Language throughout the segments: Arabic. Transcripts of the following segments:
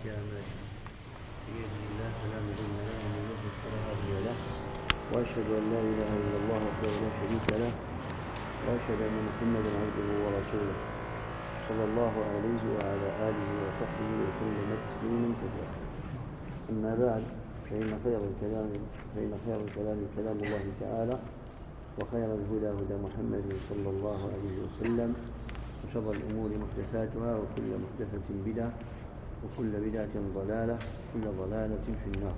أعمالنا بإذن الله فلا مضل له ومن يضلل فلا هادي له وأشهد أن لا إله إلا الله وحده لا شريك له وأشهد أن محمدا عبده ورسوله صلى الله عليه وعلى آله وصحبه وسلم تسليما كثيرا. أما بعد فإن خير الكلام كلام الله تعالى وخير الهدى هدى محمد صلى الله عليه وسلم وشر الأمور محدثاتها وكل محدثة بدعة وكل بدعة ضلالة وكل ضلالة في النار.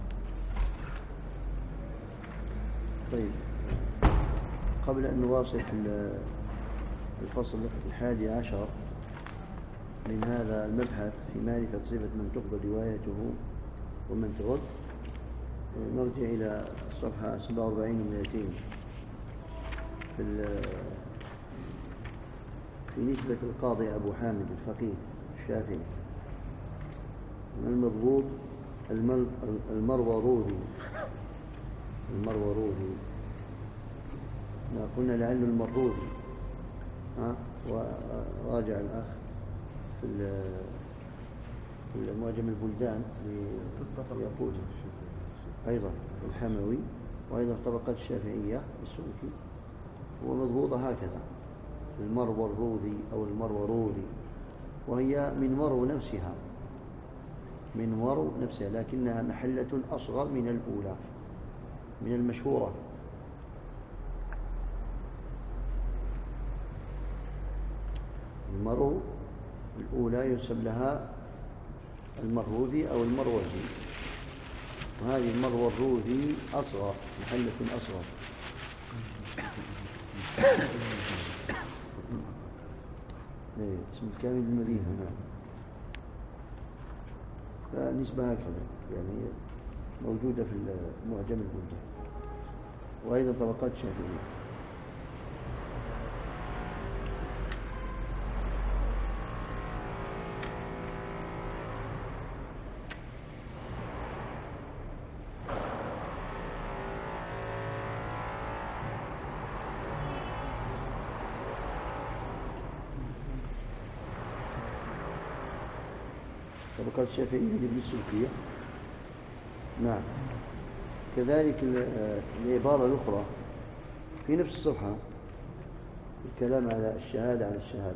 طيب، قبل أن نواصل الفصل 11 من هذا المبحث في معرفة صفة من تقبل روايته ومن ترد، نرجع إلى صفحة 47 و200 في نسبة القاضي أبو حامد الفقيه الشافعي المضبوط المروروذي. ما قلنا لعل المروذي، وراجع الأخ في معجم البلدان يقول أيضا الحموي وأيضا طبقات الشافعية السلوكي، ومضبوطة هكذا المروروذي أو المروروذي، وهي من مرو نفسها لكنها محلة أصغر من الأولى من المشهورة. المرو الأولى ينسب لها المروذي أو المروزي، وهذه المروروذي أصغر، محلة أصغر. اسم الكامل المدينة، فنسبة هكذا يعني موجودة في معجم البلدان وأيضا طبقات الشافعية. طبقات الشافعية لابن السلكية. نعم. كذلك العبارة الأخرى في نفس الصفحة الكلام على الشهادة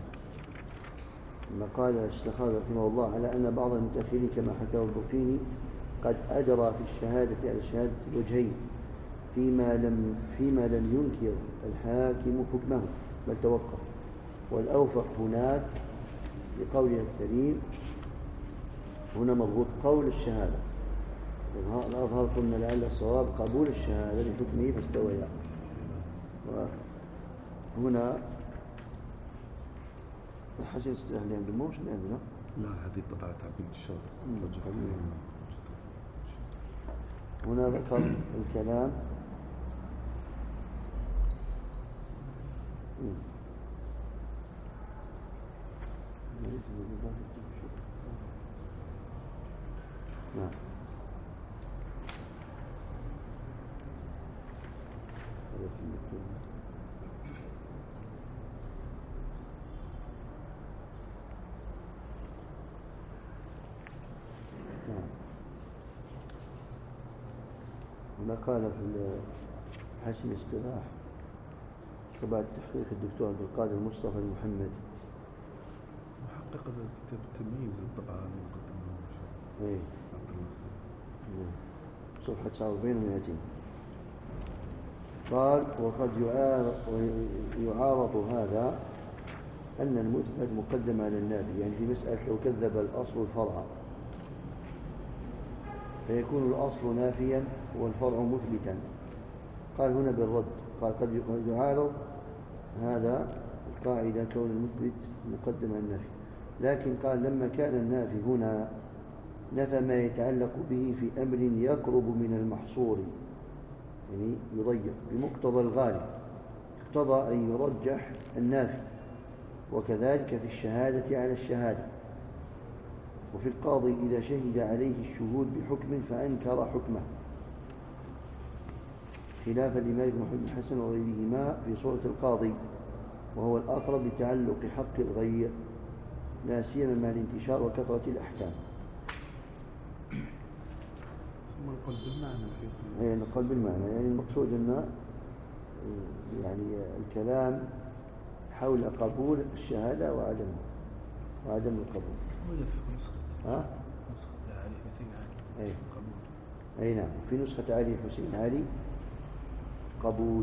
لما قال السخاوي رحمه الله على أن بعض المتأخرين كما حكاه البرقيني قد أجرى في الشهادة على الشهادة الوجهين فيما لم ينكر الحاكم حكمه بل توقف، والأوفق هناك لقوله الكريم هنا مضبوط قول الشهادة، الأظهر قلنا لعل الصواب قبول الشهادة لحكمه فاستويا. وهنا الحسن استلاح اللي عند الموش اللي عندنا لا هذه طبعة عبد الشر. هنا ذكر الكلام نعم. هنا قال في حسن الاستراح بعد تحقيق الدكتور عبد القادر مصطفى المحمدي محقق كتاب التمييز الطبعة المقدمة صفحة 49 و200 قال وقد يعارض هذا أن المثبت مقدم على النافي، يعني في مسألة لو كذب الأصل الفرع فيكون الأصل نافيا والفرع مثبتا. قال هنا بالرد، قال قد يعارض هذا القاعدة كون المثبت مقدم على النافي، لكن قال لما كان النافي هنا نفى ما يتعلق به في أمر يقرب من المحصور، يعني يضيق بمقتضى الغالب، اقتضى أن يرجح النافي، وكذلك في الشهادة على الشهادة. وفي القاضي إذا شهد عليه الشهود بحكم فأنكر حكمه خلافا لمالك بن محمد بن حسن وغيرهما في صورة القاضي، وهو الأقرب بتعلق حق الغير لا سيما مع الانتشار وكثرة الأحكام. ما نقول بالمعنى فيه. إيه نقول بالمعنى، يعني المقصود أن يعني الكلام حول قبول الشهادة وعدم القبول. ولا في نسخة ها؟ نسخة علي حسين علي أي. قبول. أي نعم، في نسخة علي حسين علي قبول.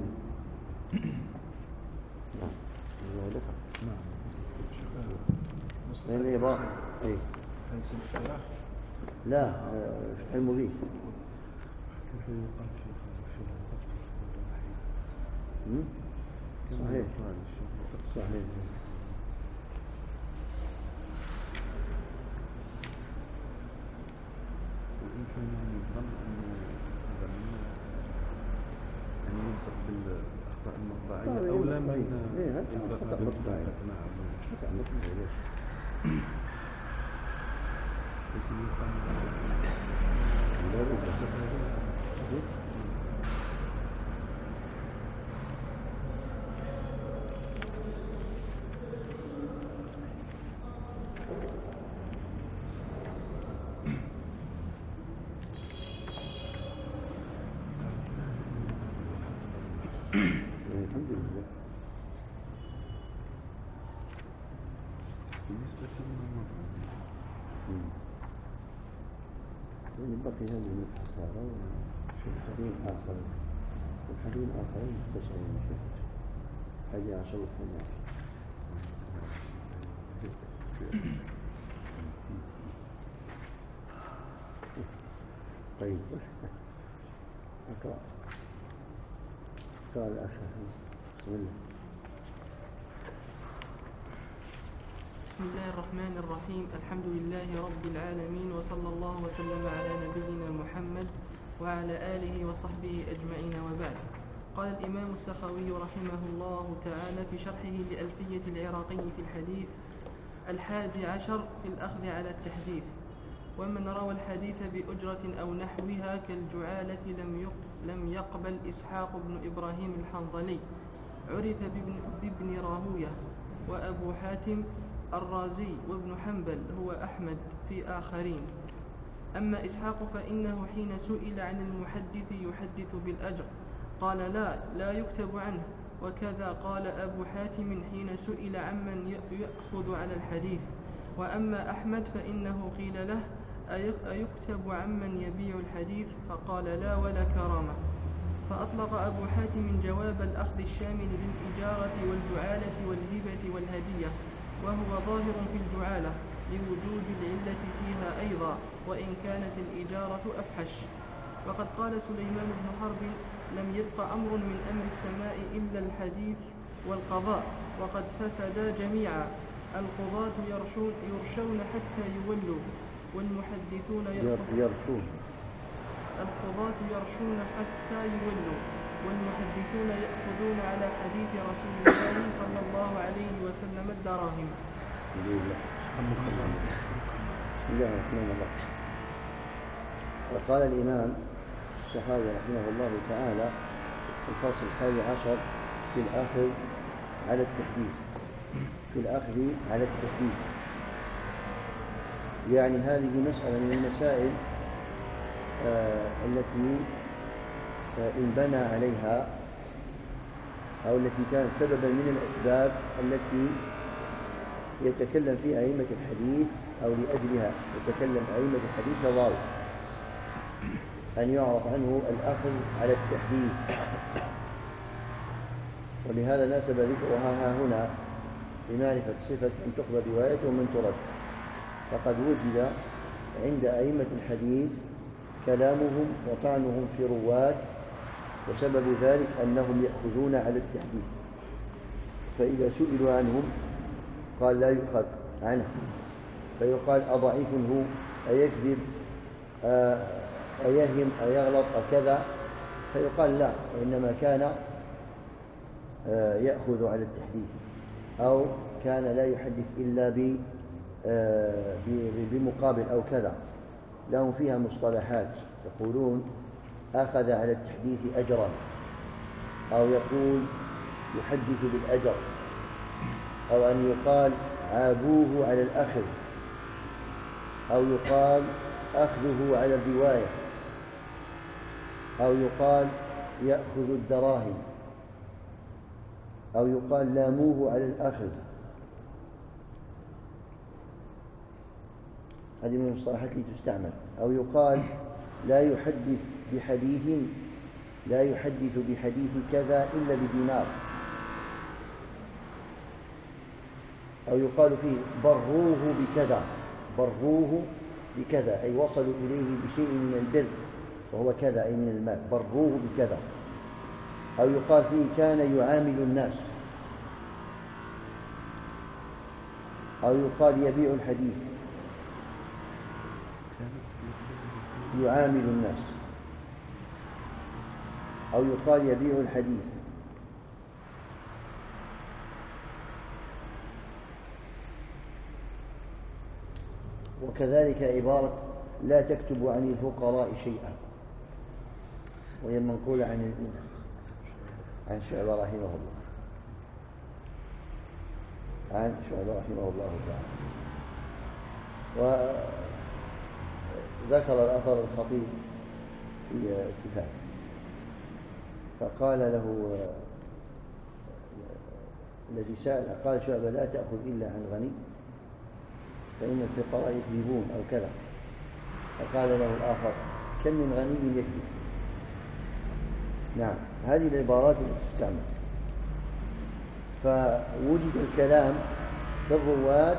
نعم. نعم. لأن إضافة. أي. هل سنفتح؟ لا، فتح المبين. كيف يقال في صحيح. صحيح. ويمكن أن يظن أن ينسخ بالأخطاء المطبعية أو لا من خطأ مطبعي. خطأ مطبعي. الحمد لله. بالنسبة للمنظمة يعني بقي هذه المختصرة وحديث آخر والحديث آخرين مختصرين حديث 10 و11. طيب أقرأ قال الأخ بسم الله. بسم الله الرحمن الرحيم. الحمد لله رب العالمين، وصلى الله وسلم على نبينا محمد وعلى آله وصحبه أجمعين، وبعد. قال الإمام السخاوي رحمه الله تعالى في شرحه لألفية العراقي في الحديث 11 في الأخذ على التحديث: ومن روى الحديث بأجرة أو نحوها كالجعالة لم يقبل إسحاق بن إبراهيم الحنظلي، عرف بابن راهوية وأبو حاتم الرازي وابن حنبل هو أحمد في آخرين. أما إسحاق فإنه حين سئل عن المحدث يحدث بالأجر قال لا يكتب عنه، وكذا قال أبو حاتم حين سئل عمن يأخذ على الحديث. وأما أحمد فإنه قيل له أيكتب عمن يبيع الحديث؟ فقال لا ولا كرامة. فأطلق أبو حاتم جواب الأخذ الشامل للإجارة والجعالة والهبة والهدية، وهو ظاهر في الجعالة لوجود العلة فيها أيضا، وإن كانت الإجارة أفحش. وقد قال سليمان بن حرب لم يبق أمر من أمر السماء إلا الحديث والقضاء، وقد فسدا جميعا. القضاة يرشون حتى يولوا، والمحدثون القضاة يرشون حتى يولوا، والمحدثون يأخذون على حديث رسول الله صلى الله عليه وسلم الدراهم. وقال الإمام السخاوي رحمه الله تعالى الفصل 11 في الأخذ على التحديث. في الأخذ على التحديث يعني هذه مسألة من المسائل التي إن بنى عليها أو التي كانت سببا من الأسباب التي يتكلم فيها أئمة الحديث أو لأجلها يتكلم أئمة الحديث فواضح أن يعرف عنه الأخذ على التحديث، ولهذا ناسب ذكرها هنا لمعرفة صفة من تقبل روايته ومن ترد. فقد وجد عند أئمة الحديث كلامهم وطعنهم في رواة، وسبب ذلك أنهم يأخذون على التحديث، فإذا سئلوا عنهم قال لا يؤخذ عنه، فيقال أضعيف هو، أيكذب، أيهم، أيغلط، أكذا، فيقال لا، وإنما كان يأخذ على التحديث، أو كان لا يحدث إلا بمقابل أو كذا. لهم فيها مصطلحات، يقولون أخذ على التحديث أجرا، أو يقول يحدث بالأجر، أو أن يقال عابوه على الأخذ، أو يقال أخذه على الرواية، أو يقال يأخذ الدراهم، أو يقال لاموه على الأخذ. هذه من المصطلحات التي تستعمل. أو يقال لا يحدث بحديث كذا إلا بدينار. أو يقال فيه بروه بكذا، أي وصلوا إليه بشيء من البر وهو كذا، أي من المال، بروه بكذا. أو يقال فيه كان يعامل الناس. أو يقال يبيع الحديث، يعامل الناس. أو يقال يبيع الحديث. وكذلك عبارة لا تكتب عن الفقراء شيئا، وهي منقولة عن شعبة رحمه الله تعالى. وذكر الأثر الخطيب في كتابه، فقال له الذي سأل، قال شعبة لا تأخذ إلا عن غني فإن الفقراء يكذبون أو كذا. فقال له الآخر كم من غني يكذب. نعم، هذه العبارات التي تستعمل. فوجد الكلام في الرواة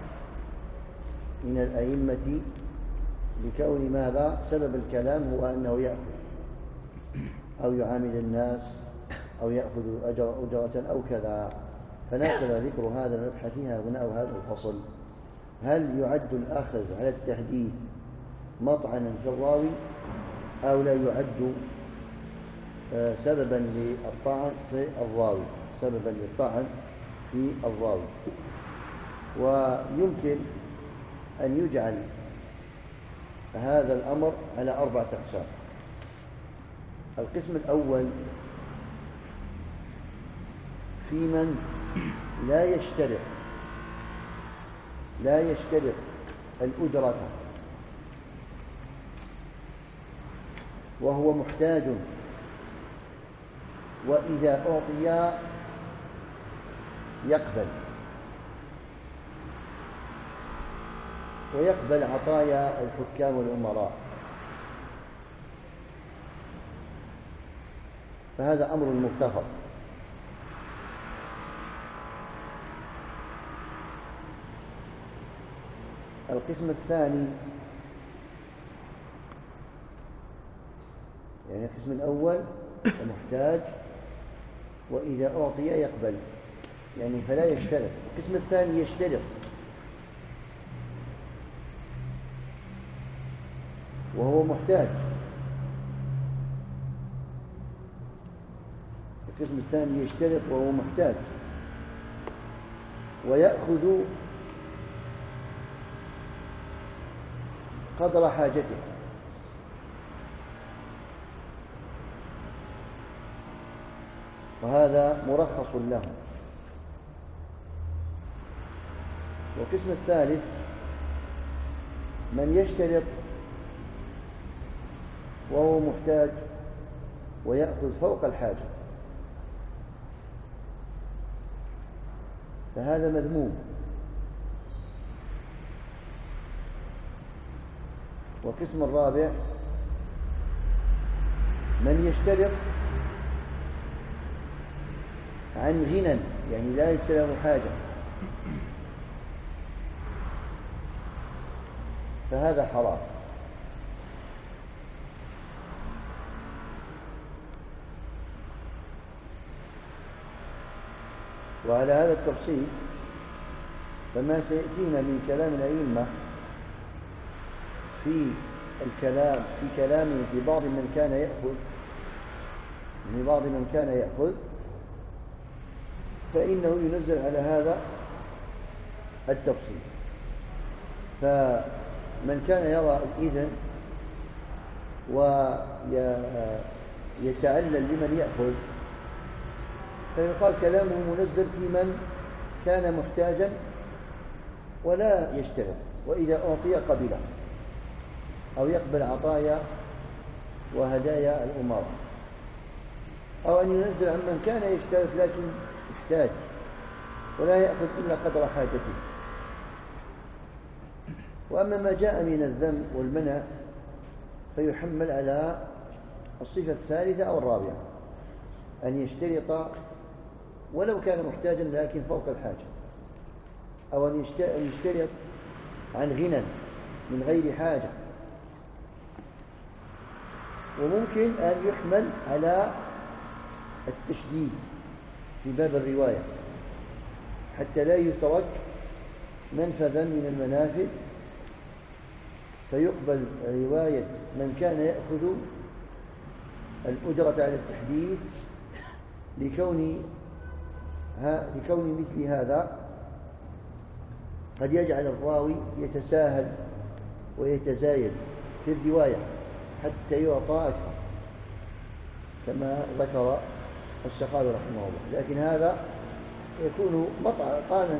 من الأئمة لكون ماذا؟ سبب الكلام هو أنه يأخذ أو يعامل الناس أو يأخذ أجرة أو كذا. فناسب ذكر هذا المبحث هنا أو هذا الفصل. هل يعد الأخذ على التحديث مطعنا في الراوي أو لا يعد سببا للطعن في الراوي؟ ويمكن أن يجعل هذا الأمر على 4 أقسام. القسم الأول في من لا يشترط الأجرة وهو محتاج، وإذا أعطي يقبل، ويقبل عطايا الحكام والأمراء. فهذا أمر مغتفر. القسم الثاني، يعني القسم الأول محتاج وإذا أعطي يقبل، يعني فلا يشترط. القسم الثاني يشترط وهو محتاج. القسم الثاني يشترط وهو محتاج ويأخذ قدر حاجته. وهذا مرخص له. والقسم الثالث من يشترط وهو محتاج ويأخذ فوق الحاجة، فهذا مذموم. والقسم الرابع من يشترط عن غنى، يعني لا يسلم حاجة، فهذا حرام. وعلى هذا التفصيل فما سيأتينا من كلام الأئمة في كلامه في بعض من كان يأخذ فإنه ينزل على هذا التفصيل. فمن كان يرى الإذن ويتعلل لمن يأخذ فيقال كلامه منزل في من كان محتاجا ولا يشترط، وإذا أعطي قبله أو يقبل عطايا وهدايا الأمراء، أو أن ينزل عمن كان يشترط لكن يحتاج ولا يأخذ إلا قدر حاجته. وأما ما جاء من الذم والمنع فيحمل على الصفة الثالثة أو الرابعة، أن يشترط ولو كان محتاجا لكن فوق الحاجة، أو أن يشترط عن غنى من غير حاجة. وممكن أن يحمل على التشديد في باب الرواية حتى لا يترك منفذا من المنافذ، فيقبل رواية من كان يأخذ الأجرة على التحديث لكون مثل هذا قد يجعل الراوي يتساهل ويتزايد في الرواية حتى يعطى أكثر كما ذكر السخاوي رحمه الله. لكن هذا يكون طعنا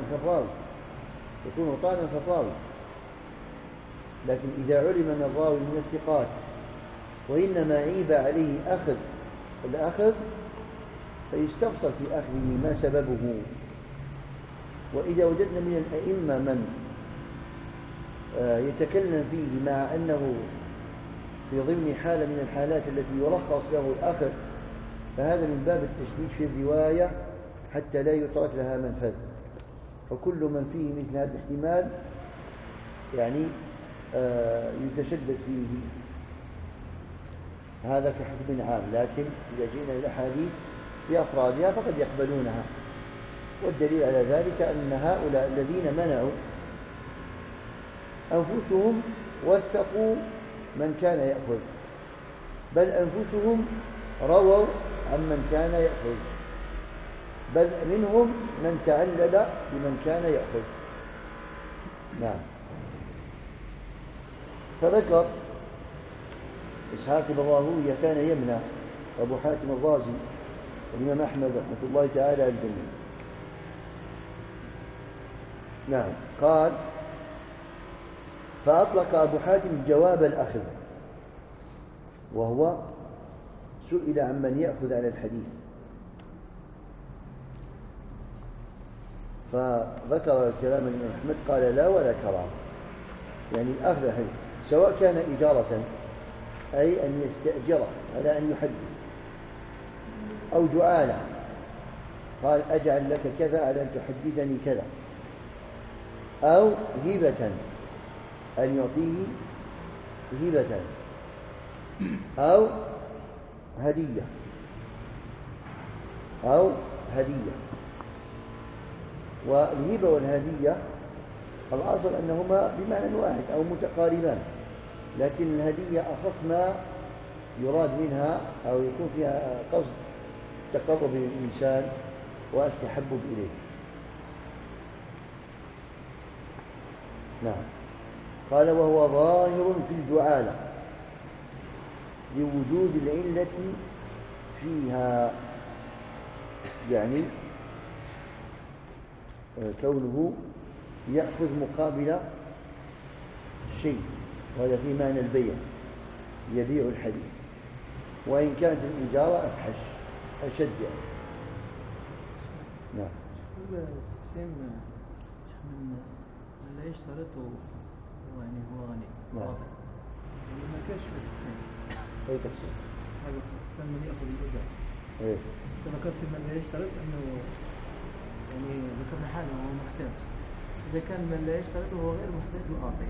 في الراوي، لكن إذا علم أن الراوي من الثقات وإنما عيب عليه الأخذ فيستفسر في أخذه ما سببه. وإذا وجدنا من الأئمة من يتكلم فيه مع أنه في ضمن حالة من الحالات التي يرخص له الأخذ، فهذا من باب التشديد في الرواية حتى لا يترك لها منفذ. فكل من فيه مثل هذا الاحتمال يعني يتشدد فيه، هذا كحكم عام. لكن إذا جئنا إلى الأحاديث بأفرادها فقد يقبلونها، والدليل على ذلك أن هؤلاء الذين منعوا أنفسهم وثقوا من كان يأخذ، بل أنفسهم رووا عمن كان يأخذ، بل منهم من تعلل بمن كان يأخذ. نعم. فذكر إسحاق بن راهويه كان يمنع أبو حاتم الرازي والإمام أحمد رحمة الله تعالى على الجميع. نعم. قال: فأطلق أبو حاتم جواب الأخذ، وهو سئل عمن يأخذ على الحديث، فذكر كلام الإمام أحمد قال: لا ولا كرام، يعني الأخذ سواء كان إجارة أي أن يستأجره على أن يحدث، أو جعالة قال: أجعل لك كذا على أن تحدثني كذا، أو هبة أن يعطيه هبة، أو هدية والهبة والهدية الأصل أنهما بمعنى واحد أو متقاربان، لكن الهدية أخص ما يراد منها أو يكون فيها قصد تقرب الإنسان والتحبب إليه. نعم. قال: وهو ظاهر في الجعالة لوجود العلة فيها، يعني كونه يأخذ مقابل شيء، وهذا في معنى البيع، يبيع الحديث، وإن كانت الإجارة أفحش أشد يعني. نعم. لا يشترطه يعني هو غني. نعم. ما كانش في التقسيم. أي تقسيم؟ هذا من يأخذ الأجرة. إيه. ذكرت من لا يشترط أنه يعني ذكرنا حاله وهو محتاج. إذا كان من لا يشترط وهو غير محتاج وأعطيه.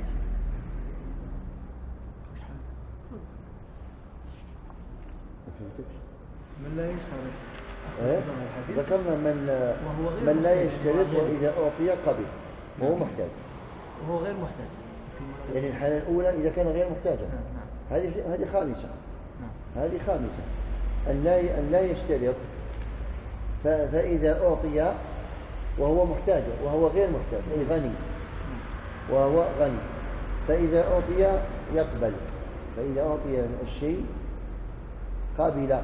من لا يشترط. إيه؟ ذكرنا من لا يشترط وإذا أعطي قبل وهو محتاج. وهو غير محتاج. يعني الحالة الأولى إذا كان غير محتاجا. هذه خامسة. هذه خامسة. أن لا يشترط، فإذا أعطي وهو محتاج وهو غير محتاج أي غني، وهو غني، فإذا أعطي يقبل، فإذا أعطي الشيء قابل،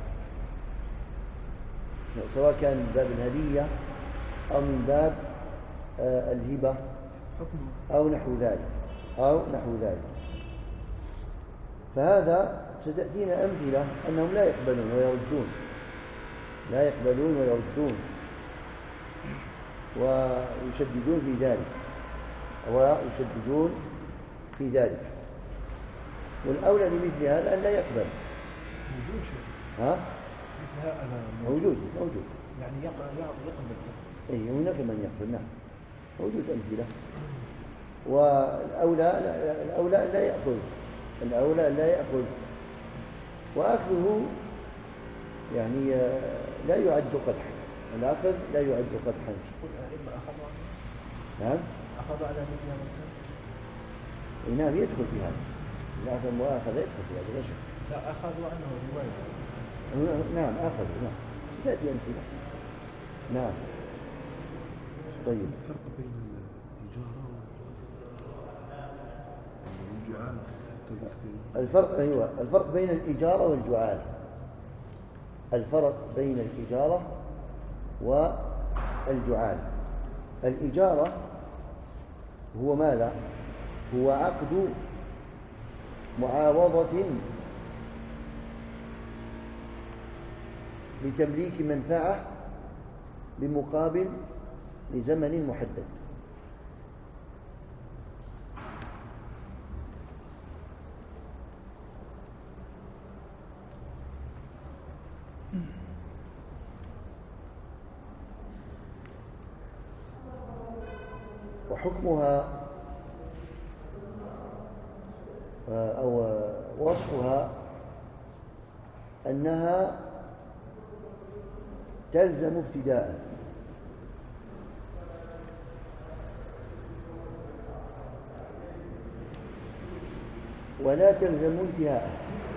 سواء كان من باب الهدية أو من باب الهبة أو نحو ذلك فهذا ستأتينا أمثلة أنهم لا يقبلون ويردون، لا يقبلون ويردون ويشددون في ذلك، ويشددون في ذلك. والأولى لمثل هذا أن لا يقبل. موجود شيء. ها؟ مثل هذا موجود. يعني يقبل. أي هناك من يقبل، نعم موجود أمثلة. والأولى أن لا يأخذ، الأولى أن لا يأخذ، وأخذه يعني لا يعد قدحا، الأخذ لا يعد قدحا. الأئمة أخذوا عنه؟ نعم أخذوا على مثل هذا السن؟ نعم يدخل في هذا، الأخذ المؤاخذة يدخل في هذا لا شك. لا أخذوا عنه رواية. نعم أخذوا، نعم ستأتي أمثلة. نعم طيب. الفرق بين الإجارة والجعالة. الفرق بين الإجارة والجعالة. الفرق بين الإجارة والجعالة. الإجارة هو ماذا؟ هو عقد معاوضة لتمليك منفعة بمقابل لزمن محدد. وحكمها أو وصفها أنها تلزم ابتداء ولا تلزم انتهاء،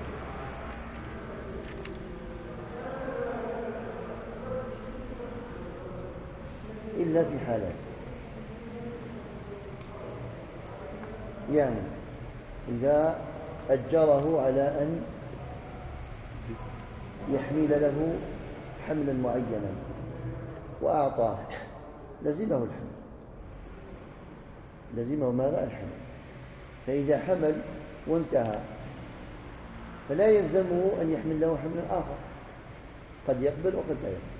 إلا في حالات. يعني إذا أجره على أن يحمل له حملا معينا وأعطاه لزمه الحمل، لزمه ماذا؟ الحمل. فإذا حمل وانتهى فلا يلزمه أن يحمل له حملا آخر، قد يقبل وقد لا يقبل.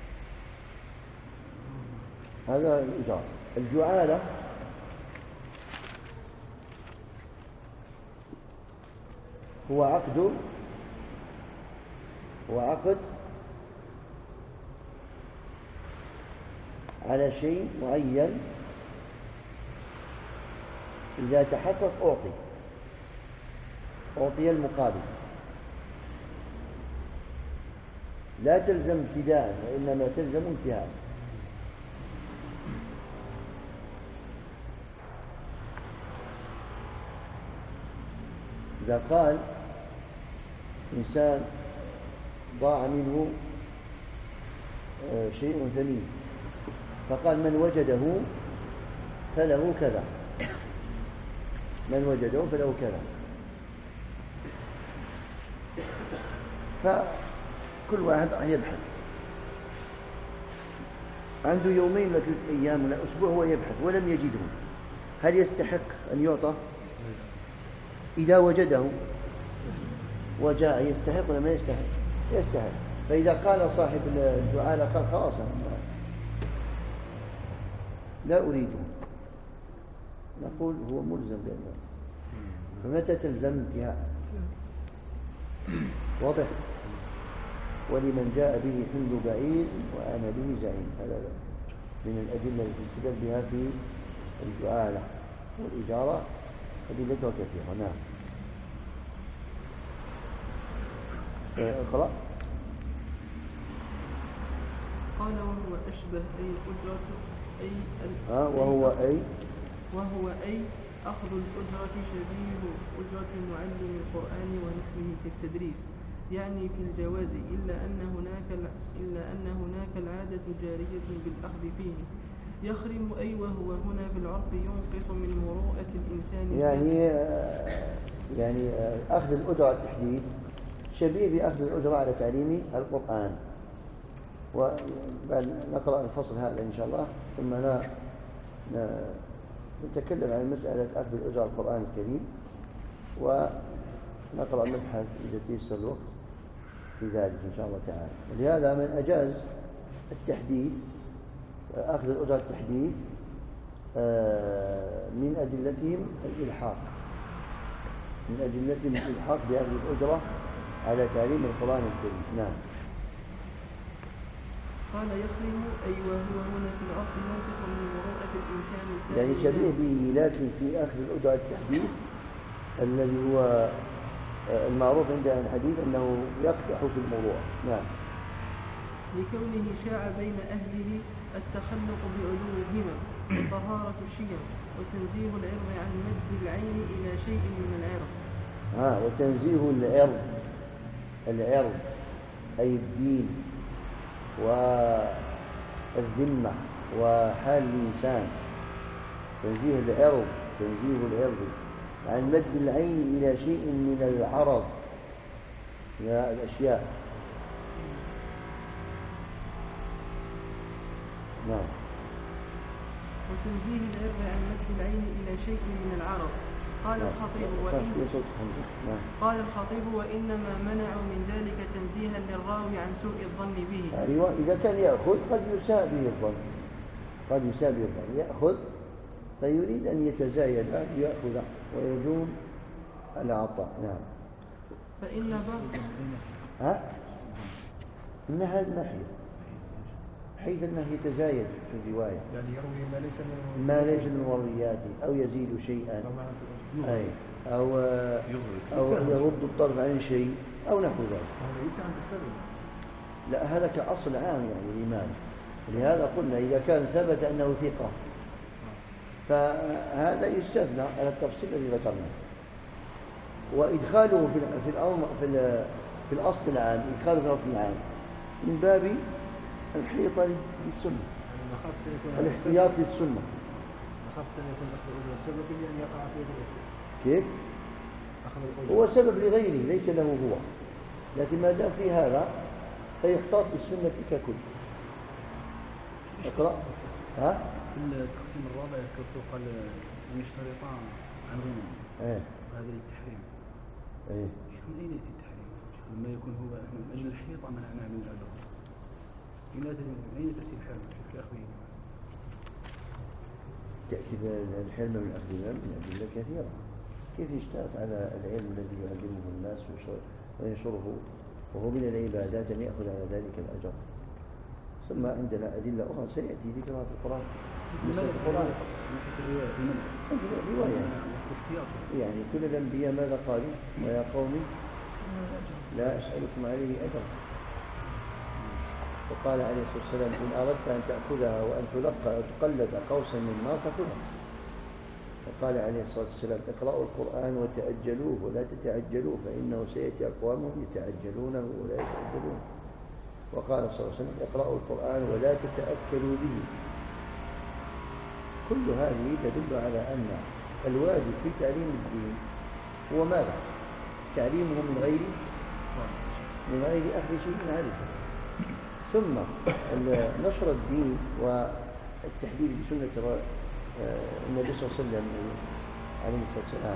هذا الإجارة. الجعالة هو عقد على شيء معين إذا تحقق أعطي المقابل، لا تلزم ابتداء وإنما تلزم انتهاء. إذا قال إنسان ضاع منه شيء ثمين فقال من وجده فله كذا، من وجده فله كذا، فكل واحد يبحث عنده يومين ولا 3 أيام ولا أسبوع هو يبحث ولم يجده، هل يستحق أن يعطى؟ إذا وجده وجاء يستحق ولا ما يستحق؟ يستحق. فإذا قال صاحب الجعالة قال خلاص لا أريده، نقول هو ملزم بأنه. فمتى تلزم انتهاء؟ واضح. ولمن جاء به حمل بعيد وأنا به زعيم. هذا من الأدلة التي استدل بها في الجعالة والإجارة أدلتها كثيرة. نعم. اقرأ. قال وهو أشبه أي الأجرة وهو أي أخذ الأجرة شبيه أجرة معلم القرآن ونحوه في التدريس، يعني في الجواز، إلا أن هناك العادة جارية بالأخذ فيه. يخرم أي وهو هنا في العرف ينقص من مروءة الإنسان. يعني أخذ الأجرة التحديد شبيه بأخذ الأجرة على تعليم القرآن. ونقرأ الفصل هذا إن شاء الله ثم نتكلم عن مسألة أخذ الأجرة القرآن الكريم نقرأ نبحث إذا تيسر الوقت في ذلك إن شاء الله تعالى. ولهذا من أجاز التحديد أخذ الأجرة التحديد من أدلتهم الإلحاق، من أدلتهم الإلحاق بأخذ الأجرة على تعليم القرآن الكريم. نعم. قال يصرم أي وهو هنا في الأصل موقف من مروءة الإنسان يعني شبيه به، لكن في أخذ الأجرة التحديد الذي هو المعروف عند الحديث أنه يقدح في المروءة. نعم. لكونه شاع بين أهله التخلق بعلو الهمم وطهارة الشيم وتنزيه العرض عن مد العين إلى شيء من العرض. وتنزيه العرض أي الدين والذمة وحال الإنسان. تنزيه العرض عن مد العين إلى شيء من العرض من الأشياء. نعم. وتنزيه العرض عن مد العين إلى شيء من العرض. قال الخطيب وإنما منعوا من ذلك تنزيها للراوي عن سوء الظن به. أيوة، إذا كان يأخذ قد يساء به الظن، يأخذ فيريد أن يتزايد يأخذ ويجوم العطاء. نعم. فإن بعض إن هذا الناحية حيث أنه يتزايد في الرواية، يعني يروي ما ليس من مروياته أو يزيد شيئا أو يرد الطرف عن شيء أو نحو ذلك. لا، هذا كأصل عام يعني الإمام. لهذا قلنا إذا كان ثبت أنه ثقة فهذا يستثنى على التفصيل الذي ذكرناه. وإدخاله في الأصل العام، من باب الحيطة للسنة، الاحتياط للسنة. أخذت أن يكون أخذ الأجرة سبب لأن يقع في غيره. كيف؟ هو سبب لغيره ليس له هو، لكن ما دام في هذا فيحتاط بالسنة ككل. اقرأ. في التقسيم الرابع يذكر قال أن يشترطا عن غنى وهذا للتحريم. من أين يأتي التحريم؟ لما يكون هو من أجل الحيطة منعناه من الأجر. من أين تأتي الحرمة في أخذه؟ تأتي الحرمة من أخذه من أدلة كثيرة. كيف يشترط على العلم الذي يعلمه الناس وينشره وهو من العبادات أن يأخذ على ذلك الأجر؟ ثم عندنا أدلة أخرى سيأتي ذكرها في القرآن. رواية يعني كل الأنبياء ماذا قالوا؟ ويا قوم لا أسألكم عليه أجر. وقال عليه الصلاة والسلام إن أردت أن تأخذها وأن تلقى أو تقلد قوسا من النار فخذها. وقال عليه الصلاة والسلام اقرأوا القرآن وتأجلوه ولا تتعجلوه فإنه سيأتي أقوام يتعجلونه ولا يتعجلون. وقال صلى الله عليه وسلم اقرأوا القرآن ولا تتأكلوا به. كل هذه تدل على أن الواجب في تعليم الدين هو ماذا؟ تعليمه من غير أخذ شيء عليه. ثم نشر الدين والتحديد بسنة النبي صلى الله عليه وسلم عليه الصلاة والسلام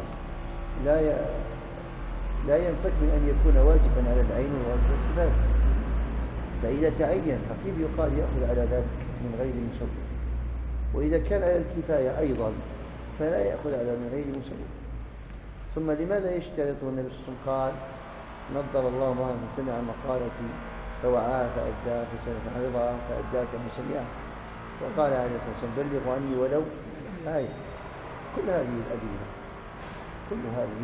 لا ينفك من أن يكون واجبا على العين وواجب الكفاية. فإذا تعين فكيف يقال يأخذ على ذلك من غير مسبب؟ وإذا كان على الكفاية أيضا فلا يأخذ على من غير مسبب. ثم لماذا يشترط النبي صلى الله عليه وسلم قال نضر الله امرأ سمع مقالتي فوعاها فأداها فسنة حفظها فأداها كما سمعها. وقال عليه الصلاة والسلام بلغوا عني ولو آية. كل هذه الأدلة كل هذه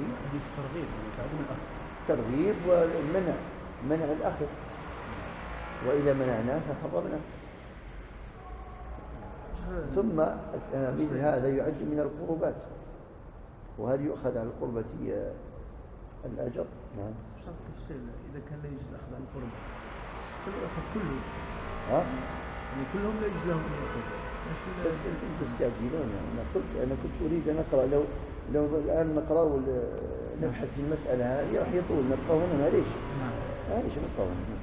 ترغيب والمنع منع الأخذ، وإذا منعناه فحرمنا. ثم مثل هذا يعد من القربات، وهل يؤخذ على القربة الأجر؟ نعم. إذا كان لا يجوز الأخذ عن القربة فليأخذ كله. يعني كلهم لا يجوز لهم أن يأخذوا. بس أنتم تستعجلون. أنا كنت أريد أن أقرأ لو الآن نقرأ ونبحث في المسألة هذه راح يطول نبقى هنا. ليش؟ ليش نبقى هنا؟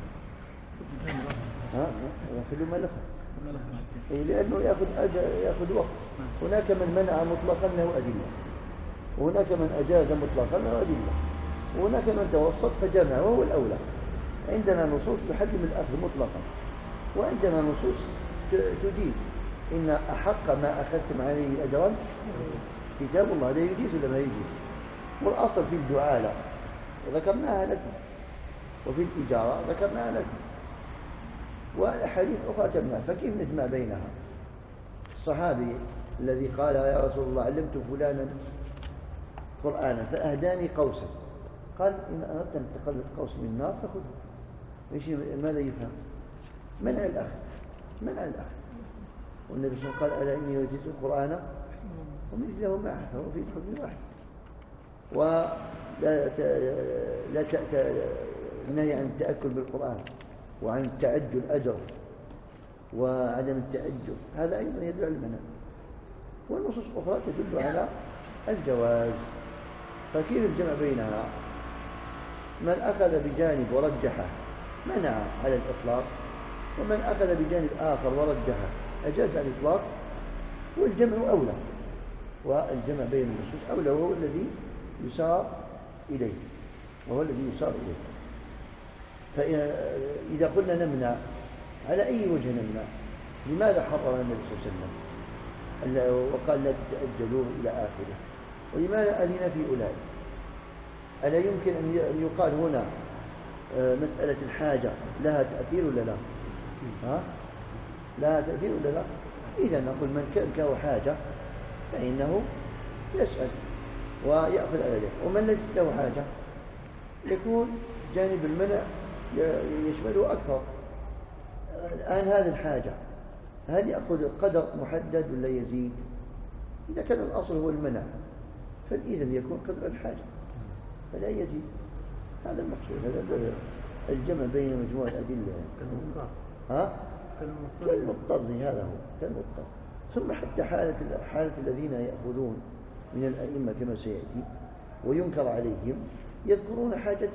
يأخذ ملفه. لأنه يأخذ وقت. هناك من منع مطلقا له أدلة، وهناك من أجاز مطلقا له أدلة. وهناك من توسط فجمع وهو الأولى. عندنا نصوص تحرم الأخذ مطلقا، وعندنا نصوص تجيز. إن أحق ما أخذتم عليه أجرا كتاب الله، لا يجيز ولا ما يجيز. والأصل في الدعاء ذكرناها لكم، وفي الإجارة ذكرناها لكم، والأحاديث أخرى تجمع. فكيف نجمع بينها؟ الصحابي الذي قال يا رسول الله علمت فلانا قرآنا فأهداني قوسا، قال إن أردت أن تقلد قوس من النار فخذه. ماذا يفهم؟ منع الأخذ، منع الأخذ. والنبي صلى الله عليه وسلم قال ألا إني وجدت القرآن ومثله معه، فهو في حكم واحد. ولا النهي عن التأكل بالقرآن، وعن التعجل أجر، وعدم التأجل، هذا أيضا يدل على المنع. والنصوص الأخرى تدل على الجواز. فكيف الجمع بينها؟ من أخذ بجانب ورجحه منع على الإطلاق، ومن أخذ بجانب آخر ورجحه أجاز على الإطلاق. والجمع أولى، والجمع بين النصوص أولى، وهو الذي يسار إليه، فإذا قلنا نمنع على أي وجه نمنع؟ لماذا حرم النبي صلى الله عليه وسلم وقال لا تتأجلوا إلى آخره؟ ولماذا أذن في أولئك؟ ألا يمكن أن يقال هنا مسألة الحاجة لها تأثير ولا لا؟ لها تأثير ولا لا؟ إذا نقول من كان له حاجة فإنه يسأل ويأخذ على ذلك، ومن ليس له حاجة يكون جانب المنع يشمله أكثر. الآن هذه الحاجة هل يأخذ قدر محدد ولا يزيد؟ إذا كان الأصل هو المنع فإذا يكون قدر الحاجة فلا يزيد. هذا المقصود، هذا الجمع بين مجموعة الأدلة كالمضطر، هذا هو كالمضطر. ثم حتى حالة الذين يأخذون من الأئمة كما سيأتي وينكر عليهم يذكرون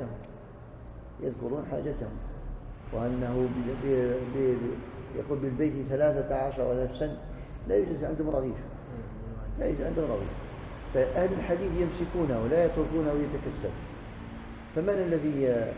حاجتهم، وأنه يقول بالبيت 13 نفسا لا يوجد عندهم رغيف، فأهل الحديث يمسكونه ولا يتركونه ويتكسب. فمن الذي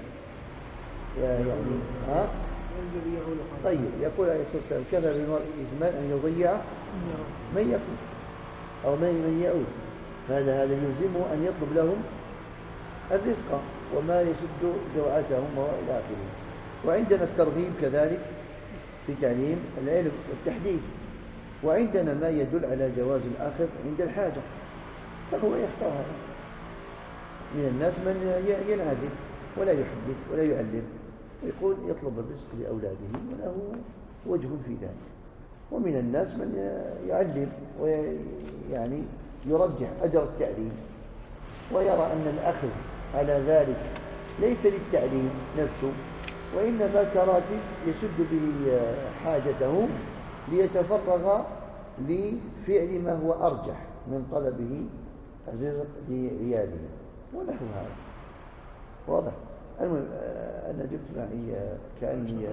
يعني طيب يقول عليه الصلاة والسلام كفى بالمرء إثما أن يضيع من يقول أو من يعود. هذا يلزمه أن يطلب لهم الرزق وما يسد جوعتهم وإلى آخره. وعندنا الترغيب كذلك في تعليم العلم والتحديث، وعندنا ما يدل على جواز الأخذ عند الحاجة، فهو يختار هذا. من الناس من ينعزل ولا يحدث ولا يعلم، يقول يطلب الرزق لأولاده وله وجه في ذلك. ومن الناس من يعلم ويعني يرجح أجر التعليم ويرى أن الأخذ على ذلك ليس للتعليم نفسه، وإنما كراتب يسد به حاجته ليتفرغ لفعل ما هو أرجح من طلبه الرزق لعياله ونحو هذا. واضح؟ أنا جبت معي كأني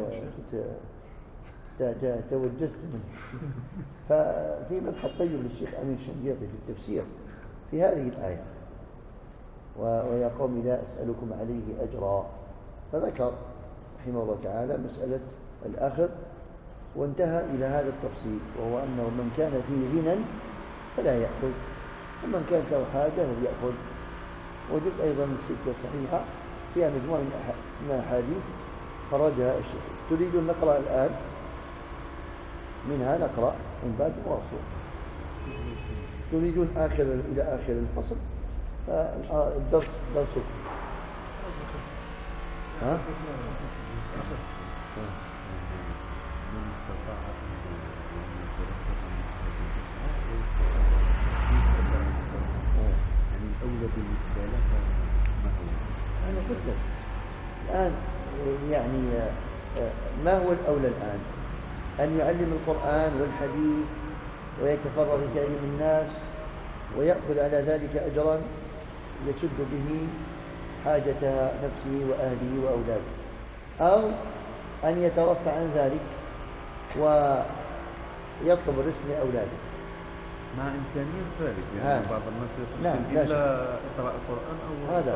توجست منه. ففي مبحث طيب للشيخ أمين الشنقيطي في التفسير في هذه الآية ويا قوم لا أسألكم عليه أجرا، فذكر رحمه الله تعالى مسألة الأخذ وانتهى إلى هذا التفصيل، وهو أنه من كان فيه غنى فلا يأخذ، ومن كان له حاجة يأخذ. وجدت أيضا السلسلة صحيحة فيها مجموعة من الأحاديث خرجها الشيخ. تريدون نقرأ الآن منها؟ نقرأ من بعد واصل. تريدون إلى آخر الفصل؟ الدرس درسكم الأولى بالنسبة لك ما هو؟ أنا قلت لك الآن يعني ما هو الأولى الآن؟ أن يعلم القرآن والحديث ويتفرغ لتعليم الناس ويأخذ على ذلك أجرا يسد به حاجة نفسه وأهله وأولاده، أو أن يترفع عن ذلك ويطلب الرزق لأولاده. مع إمكانية ذلك يعني بعض الناس يقول إلا إقراء القرآن أو هذا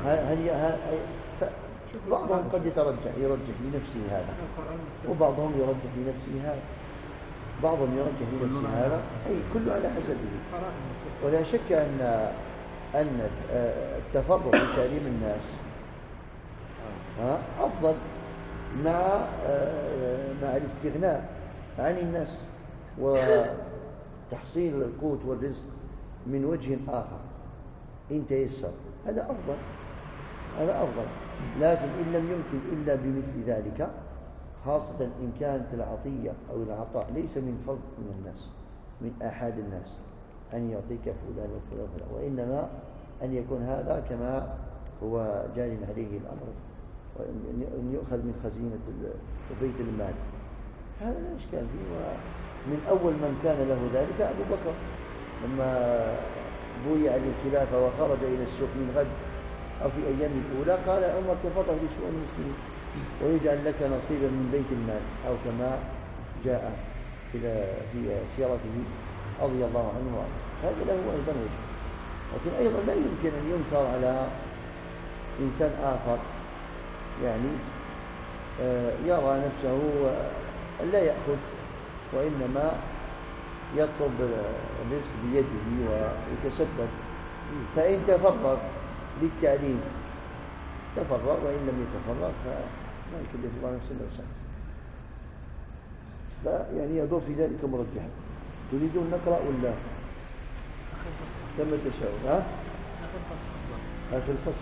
بعضهم قد يرجح لنفسه هذا، وبعضهم يرجح لنفسه هذا، بعضهم يرجح لنفسه هذا، أي كل على حسبه. ولا شك أن التفرغ في تعليم الناس أفضل مع الاستغناء عن الناس وتحصيل القوت والرزق من وجه آخر إن تيسر. هذا أفضل. لكن إن لم يمكن إلا بمثل ذلك، خاصة إن كانت العطية أو العطاء ليس من فرد من الناس، من أحد الناس، أن يعطيك فلان وفلان وفلان، وإنما أن يكون هذا كما هو جار عليه الأمر، وأن يؤخذ من خزينة بيت المال. هذا لا إشكال فيه. ومن أول من كان له ذلك أبو بكر لما بويع للخلافة وخرج إلى السوق من غد أو في أيام الأولى، قال عمر تفضل بشؤون المسلمين ويجعل لك نصيبا من بيت المال، أو كما جاء في سيرته رضي الله عنه وعنه. هذا له أيضا وجه. لكن أيضا لا يمكن أن ينكر على إنسان آخر يعني يرى نفسه لا يأخذ، وإنما يطلب الرزق بيده ويتسبب. فإن تفرغ للتعليم تفرغ، وإن لم يتفرغ فما يكلف الله نفسا إلا وسعها. فيعني يدور في ذلك مرجحا. تريدون نقرأ ولا كما تشاءون؟ آخر الفصل.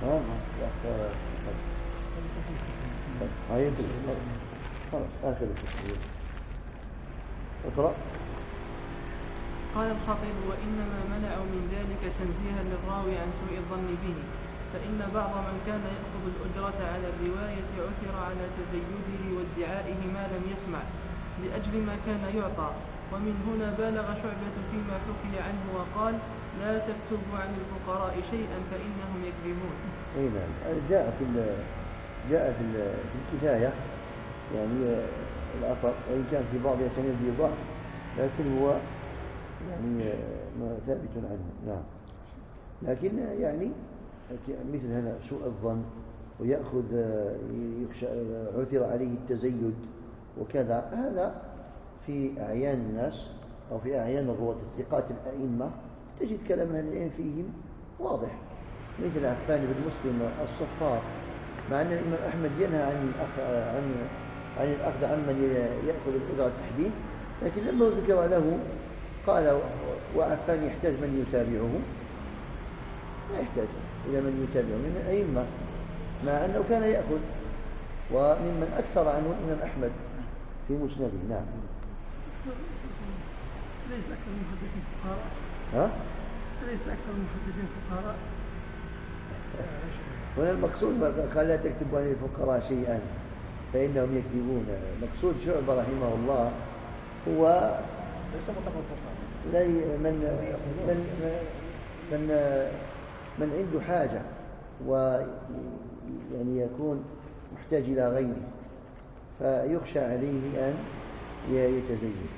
خلاص آخر الفصل. اقرأ. قال الخطيب: وإنما منعوا من ذلك تنزيها للراوي عن سوء الظن به، فإن بعض من كان يأخذ الأجرة على الرواية عثر على تزيده وادعائه ما لم يسمع لأجل ما كان يعطى. ومن هنا بالغ شعبة فيما حكي عنه وقال: لا تكتبوا عن الفقراء شيئا فإنهم يكذبون. جاء في الكفاية يعني الأثر، وإن كان في بعض أسانيده ضعف، لكن هو يعني ما ثابت عنه. نعم. لكن يعني مثل هذا سوء الظن، ويأخذ يخشى عثر عليه التزيد وكذا، هذا في أعيان الناس أو في أعيان الرواة الثقات الأئمة تجد كلام أهل العلم فيهم واضح، مثل عفان بن مسلم الصفار، مع أن الإمام أحمد ينهى عن الأخذ عمن يأخذ الأجرة التحديد، لكن لما ذكر له قال: وعفان يحتاج من يتابعه؟ لا يحتاج إلى من يتابعه من الأئمة، مع أنه كان يأخذ، وممن أكثر عنه الإمام أحمد في مسنده. نعم. ليس أكثر المحدثين فقراء. ليس أكثر المحدثين فقراء. هنا المقصود قال: لا تكتبوا عن الفقراء شيئا فإنهم يكذبون. مقصود شعبة رحمه الله هو ليس مطلق من عنده حاجة ويعني يكون محتاج إلى غيره، فيخشى عليه أن يتزيد.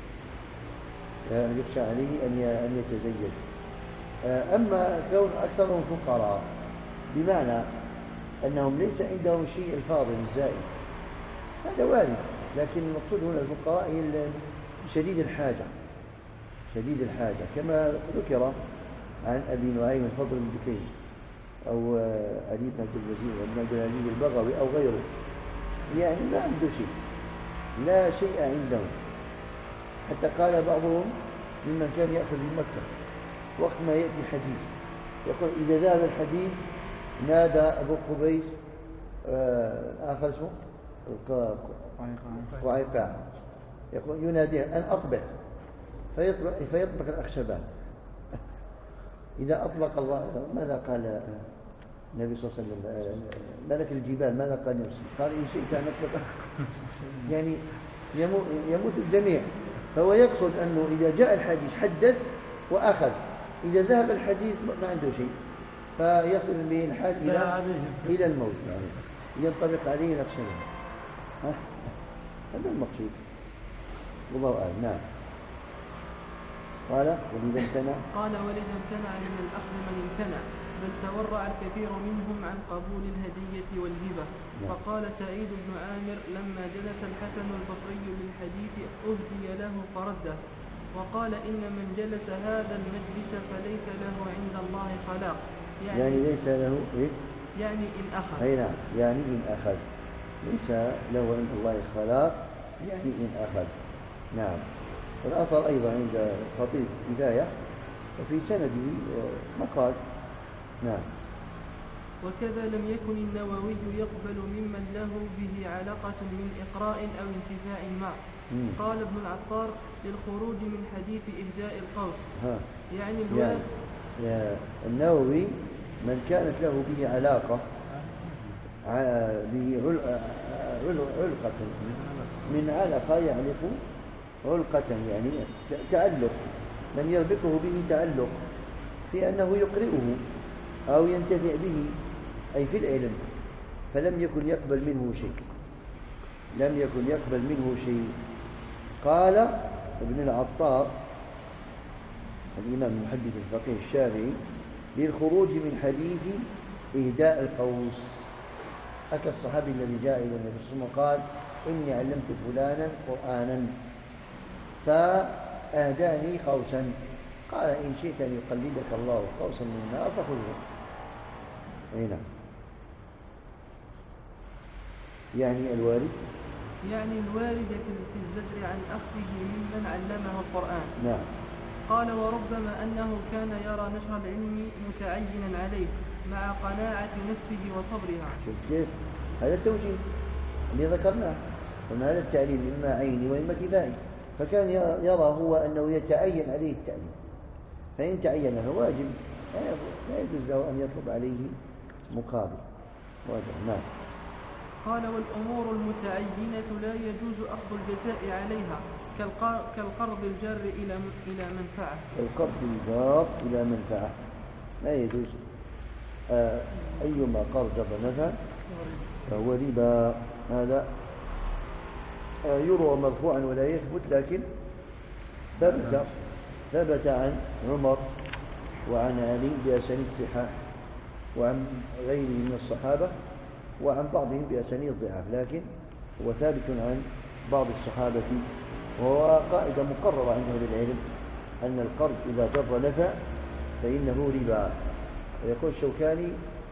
أما كون أكثرهم فقراء بمعنى أنهم ليس عندهم شيء الفاضل الزائد، هذا وارد، لكن المقصود هنا الفقراء هي شديد الحاجة، كما ذكر عن أبي نعيم الفضل بن دكين أو علي بن عبد الوزير وابن عبد العزيز البغوي أو غيره، يعني ما عنده شيء، لا شيء عنده. حتى قال بعضهم ممن كان يأخذ من مكة وقت ما يأتي حديث يقول: إذا ذهب الحديث نادى أبو قبيس آخر اسمه قعيقاع، يقول يناديه أن أطبع، فيطبق الأخشبان. إذا أطلق الله، ماذا قال النبي صلى الله عليه وسلم؟ ملك الجبال ماذا قال نفسه؟ قال: إن شئت أن أطلق يعني يموت الجميع. فهو يقصد أنه إذا جاء الحديث حدث وأخذ، إذا ذهب الحديث ما عنده شيء، فيصل به الحال إلى الموت، يعني ينطبق عليه الأخشبان. هذا المقصود، والله أعلم. نعم. قال ولذا امتنع من الأخذ من امتنع، بل تورع الكثير منهم عن قبول الهدية والهبة. فقال سعيد بن عامر لما جلس الحسن البصري للحديث أهدي له فرده، وقال إن من جلس هذا المجلس فليس له عند الله خلاق، يعني ليس له إيه؟ يعني إن أخذ. أي نعم، يعني إن أخذ، ليس له عند الله خلاق يعني إن أخذ. نعم. والأثر أيضا عند خطيب كفاية وفي سنده مقال. نعم. وكذا لم يكن النووي يقبل ممن له به علاقة من إقراء أو انتفاع ما. قال ابن العطار للخروج من حديث إهداء القوس يعني النووي من كانت له به علاقة به علقة من علقة يعلق علقة يعني تعلق، من يربطه به تعلق في أنه يقرئه أو ينتفع به أي في العلم، فلم يكن يقبل منه شيء. قال ابن العطار الإمام المحدث الفقيه الشافعي للخروج من حديث إهداء القوس، أكى الصحابي الذي جاء إلى النبي صلى الله عليه وسلم قال إني علمت فلانا قرآنا فأهداني قوسا، قال إن شئت أن يقلدك الله قوسا من النار فخذه. هنا يعني الوارد في الزجر عن أخذه ممن علمه القرآن. نعم. قال وربما أنه كان يرى نشر العلم متعينا عليه مع قناعة نفسه وصبرها. شوف كيف هذا التوجيه اللي ذكرناه، وأن هذا التعليم إما عيني وإما كفائي، فكان يرى هو أنه يتعين عليه التعليم، فإن تعين له واجب لا يجوز له أن يطلب عليه مقابل واجب. نعم. قال والأمور المتعينة لا يجوز أخذ الجزاء عليها كالقرض الجار إلى منفعة. القرض الجار إلى منفعة لا يجوز. أيما قرض جر نفع فهو ربا. هذا يروى مرفوعا ولا يثبت، لكن ثبت عن عمر وعن علي بأسانيد صحاح وعن غيره من الصحابة وعن بعضهم بأسانيد ضعاف، لكن هو ثابت عن بعض الصحابة، وهو قاعدة مقررة عند أهل العلم أن القرض إذا جر نفع فإنه ربا. ويقول الشوكاني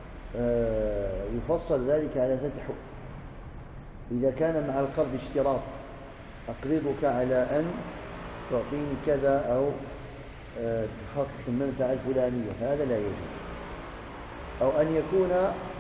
يفصل ذلك على فتح إذا كان مع القرض اشتراط أقرضك على أن تعطيني كذا أو تحقق المنفعة الفلانية فهذا لا يجوز، أو أن يكون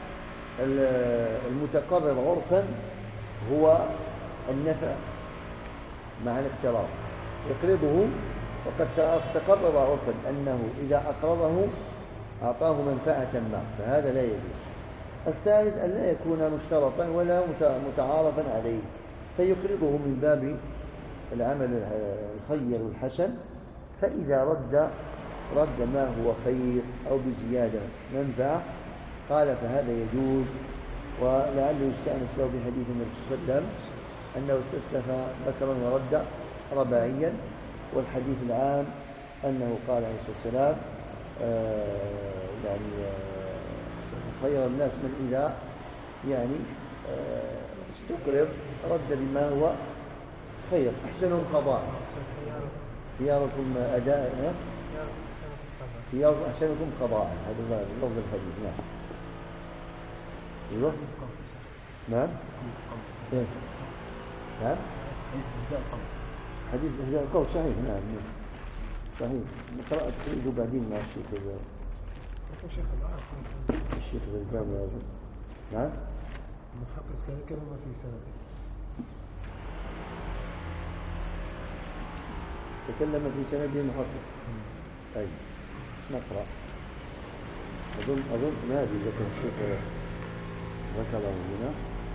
المتقرر عرفا هو النفع مع الاقتراض، يقرضه وقد تقرر عرفا أنه إذا أقرضه أعطاه منفعة ما، فهذا لا يجوز. الثالث أن لا يكون مشترطا ولا متعارفا عليه، فيقرضه من باب العمل الخير والحسن، فإذا رد ما هو خير أو بزيادة منفعة قال فهذا يجوز. ولعله يستأنس له بحديث النبي صلى الله عليه وسلم أنه استسلف بكرا ورد رباعيا، والحديث العام أنه قال عليه الصلاة والسلام خير الناس من إذا استقرض رد بما هو خير، أحسنهم قضاء، خياركم أداء، خياركم أحسنكم قضاء، هذا لفظ الحديث. نعم. ايوه نعم ايه نعم حديث إهداء القول صحيح. نعم صحيح. قرأت تريد بعدين مع الشيخ الغلباني يا رجل. نعم المحقق كان كلمة في سنده، تكلم في سنده المحقق. طيب نقرأ. أظن ما أدري إذا كان الشيخ ذكره هنا.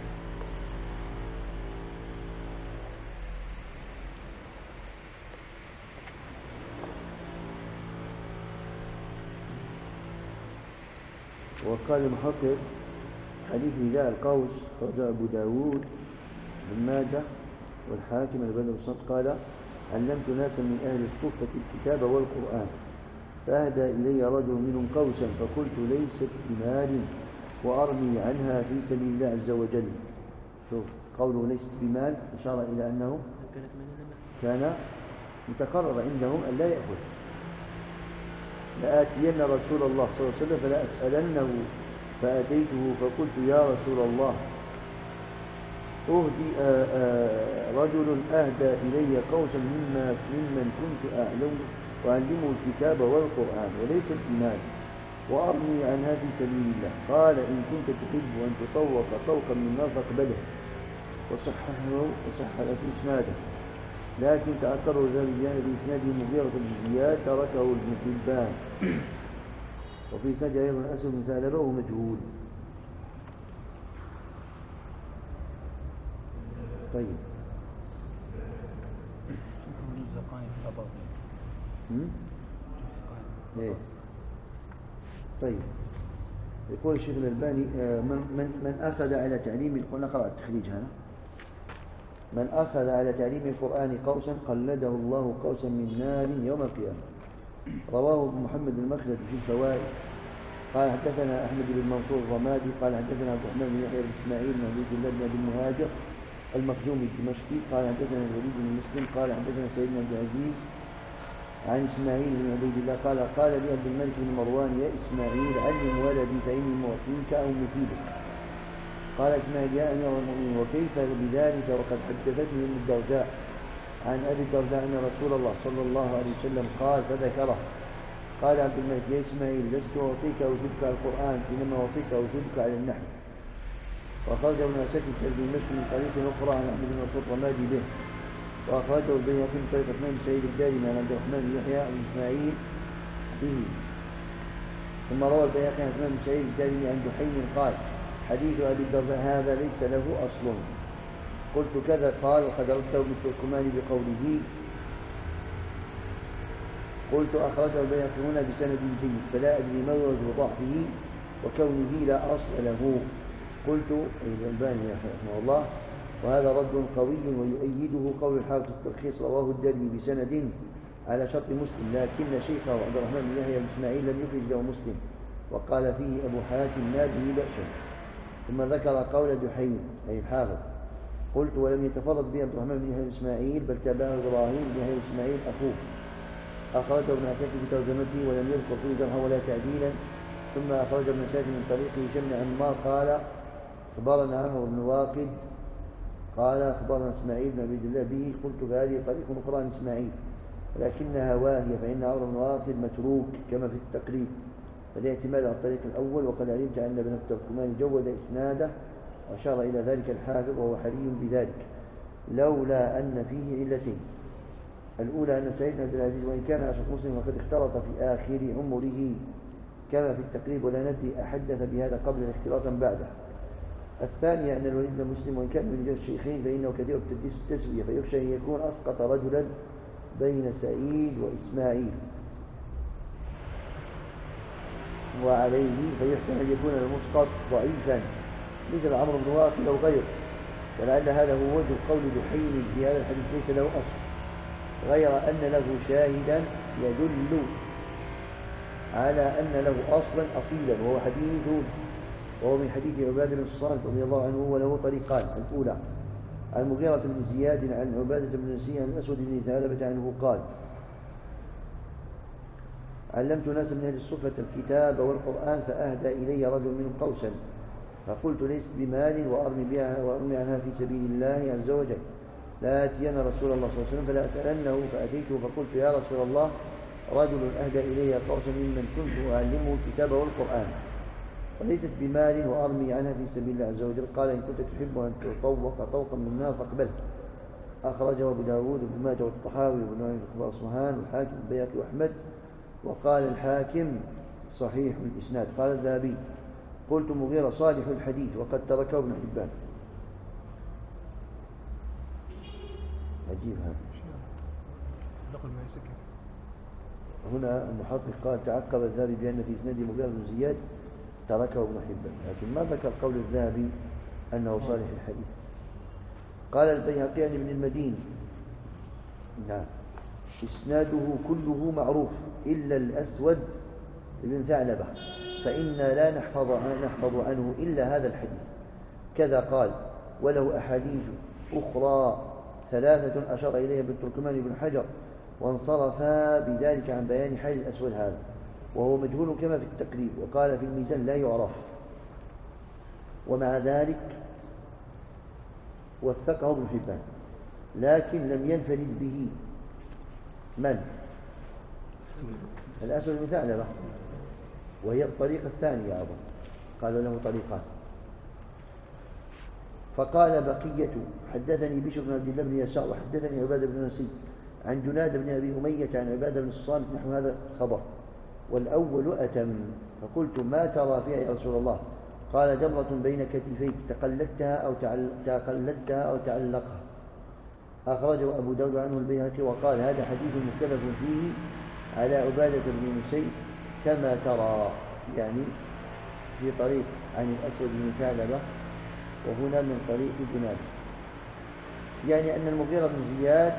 وقال المحقق حديث نداء القوس رجع أبو داود بن ماجه والحاكم البن الصد قال علمت ناسا من أهل الصفة الكتاب والقرآن فأهدى إلي رجل منهم قوسا فقلت ليست بمال وأرمي عنها في سبيل الله عز وجل. شوف قوله ليست بمال إشارة إلى أنه كان متقرر عندهم أن لا يأخذ. لآتين رسول الله صلى الله عليه وسلم فلأسألنه فأتيته فقلت يا رسول الله أهدي رجل أهدى إلي قوسا ممن كنت أعلمه الكتاب والقرآن وليست بمال وأرمي عنها في سبيل الله. قال إن كنت تحب أن تطوق طوقا من النار فاقبله وصحح في إسناده لكن تأثر ذلك بإسناده مغيرة بن زياد تركه ابن حبان وفي إسناده أيضا أسد بن ثعلبة وهو مجهول. طيب ايه طيب يقول الشيخ الألباني من أخذ على تعليم القرآن قرأ التخريج هذا من أخذ على تعليم القرآن قوسا قلده الله قوسا من نار يوم القيامة. رواه محمد المخلد في الفوائد قال حدثنا أحمد بن منصور الرمادي قال حدثنا عبد الرحمن بن يحيى بن إسماعيل بن عبد الله بن أبي المهاجر المخزومي الدمشقي قال حدثنا الوليد بن مسلم قال حدثنا سيدنا عبد العزيز عن إسماعيل بن عبيد الله قال لي عبد الملك بن مروان يا إسماعيل علم ولدي فإني معطيك أو مفيدك. قال إسماعيل يا أمير المؤمنين وكيف بذلك وقد حدثتني من الدرداء عن أبي الدرداء أن رسول الله صلى الله عليه وسلم قال فذكره. قال عبد الملك يا إسماعيل لست أعطيك أو أوجدك على القرآن إنما أعطيك أو أوجدك على النحو. وأخرجه ابن أسكت المشي من طريق أخرى عن أحمد بن منصور الرمادي به وأخرجه البيهقي من طريق عثمان بن سعيد الدارمي عن عبد الرحمن بن يحيى بن إسماعيل به. ثم روى البيهقي عن عثمان بن سعيد الدارمي عن دحيم قال حديث أبي الدرداء هذا ليس له أصل. قلت كذا قال وقد رده ابن التركماني بقوله. قلت أخرجه البيهقي هنا بسند جيد فلا أدري ما وجه ضعفه وكونه لا أصل له. قلت الألباني رحمه الله وهذا رد قوي ويؤيده قول الحافظ التلخيص رواه الدارمي بسند على شرط مسلم لكن شيخه عبد الرحمن بن يحيى بن إسماعيل لم يخرج له مسلم وقال فيه أبو حاتم ما به بأس. ثم ذكر قول دحيم أي الحافظ. قلت ولم يتفرد به عبد الرحمن بن يحيى بن إسماعيل بل تابعه إبراهيم بن يحيى بن إسماعيل أخوه أخرجه ابن عساكر في ترجمته ولم يذكر فيه جرحا ولا تعديلا. ثم أخرج ابن عساكر من طريق هشام بن عمار قال أخبرنا عمرو بن واقد قال أخبرنا إسماعيل بن عبيد الله به. قلت فهذه طريق أخرى عن إسماعيل ولكنها واهية فإن عمرو بن واقد متروك كما في التقريب فلا اعتماد على الطريق الأول. وقد علمت أن ابن التركماني جود إسناده وأشار إلى ذلك الحافظ وهو حري بذلك لولا أن فيه علتين. الأولى أن سيدنا عبد العزيز وإن كان أشرف مسلم وقد اختلط في آخر عمره كما في التقريب ولا ندري أحدث بهذا قبل اختلاطا بعده. الثانية أن الوليد بن مسلم وإن كان من الشيخين فإنه كثير التدليس التسوية فيخشى أن يكون أسقط رجلا بين سعيد وإسماعيل وعليه فيحتمل أن يكون المسقط ضعيفا مثل عمرو بن واقد أو غيره. ولعل هذا هو وجه قول دحيم في هذا الحديث ليس له أصل غير أن له شاهدا يدل على أن له أصلا أصيلا وهو من حديث عبادة بن الصامت رضي الله عنه وله طريقان. الأولى عن مغيرة بن زياد عن عبادة بن نسي عن الأسود بن ثعلبة عنه قال علمت ناسا من أهل الصفة الكتاب والقرآن فأهدى إلي رجل منهم قوسا فقلت ليس بمال وأرمي عنها في سبيل الله عز وجل. لآتين رسول الله صلى الله عليه وسلم فلا أسألنه فأتيته فقلت يا رسول الله رجل أهدى إلي قوسا ممن كنت أعلمه الكتاب والقرآن وليست بمال وأرمي عنها في سبيل الله عز وجل. قال إن كنت تحب أن تطوق طوقا من النار فاقبله. أخرجه أبو داود وابن ماجه والطحاوي وابن نعيم في أصفهان والحاكم البيهقي وأحمد. وقال الحاكم صحيح الإسناد. قال الذهبي قلت مغيرة صالح الحديث وقد تركه ابن حبان. عجيب هذا. هنا المحقق قال تعقب الذهبي بأن في إسناده مغيرة بن زياد تركه ابن حبان لكن ما ذكر قول الذهبي أنه صالح الحديث. قال البيهقي عن ابن المديني نعم. إسناده كله معروف إلا الأسود بن ثعلبة، فإنا لا نحفظ عنه إلا هذا الحديث. كذا قال: وله أحاديث أخرى 3 أشار إليها ابن تركمان بن حجر، وانصرفا بذلك عن بيان حال الأسود هذا، وهو مجهول كما في التقريب، وقال في الميزان لا يعرف. ومع ذلك وثقه ابن حبان، لكن لم ينفرد به من؟ الأسود بن ثعلبة، وهي الطريقة الثانية أظن، قالوا له طريقان. فقال بقية: حدثني بشر بن عبد الله بن يسار وحدثني عبادة بن نسي عن جناد بن أبي أمية عن عبادة بن الصامت نحو هذا الخبر، والأول أتم. فقلت: ما ترى فيها يا رسول الله؟ قال: جمرة بين كتفيك تقلدتها أو تعلقها. أخرجه أبو داود عنه البيهقي وقال: هذا حديث مختلف فيه على عبادة بن نسي كما ترى، يعني في طريق عن الأسود بن ثعلبة، وهنا من طريق جناد، يعني أن المغيرة بن زياد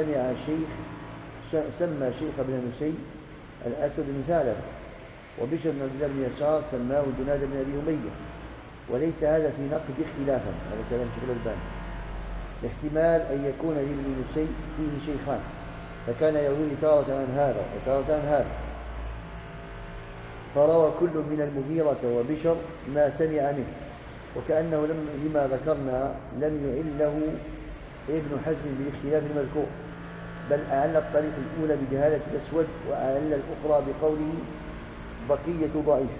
سمى شيخ بن نسي الأسود بن ثعلبة، وبشر بن عبد الله بن يسار سماه جناد بن أبي أمية، وليس هذا في نقد اختلافا. هذا كلام شيخ الألباني. الاحتمال أن يكون لابن نسي فيه شيخان، فكان يروي تارة عن هذا وتارة عن هذا، فروى كل من المغيرة وبشر ما سمع منه، وكأنه لما ذكرنا لم يعله ابن حزم بالاختلاف المذكور، بل أعل الطريق الأولى بجهالة الأسود، وأعل الأخرى بقوله بقية ضعيف.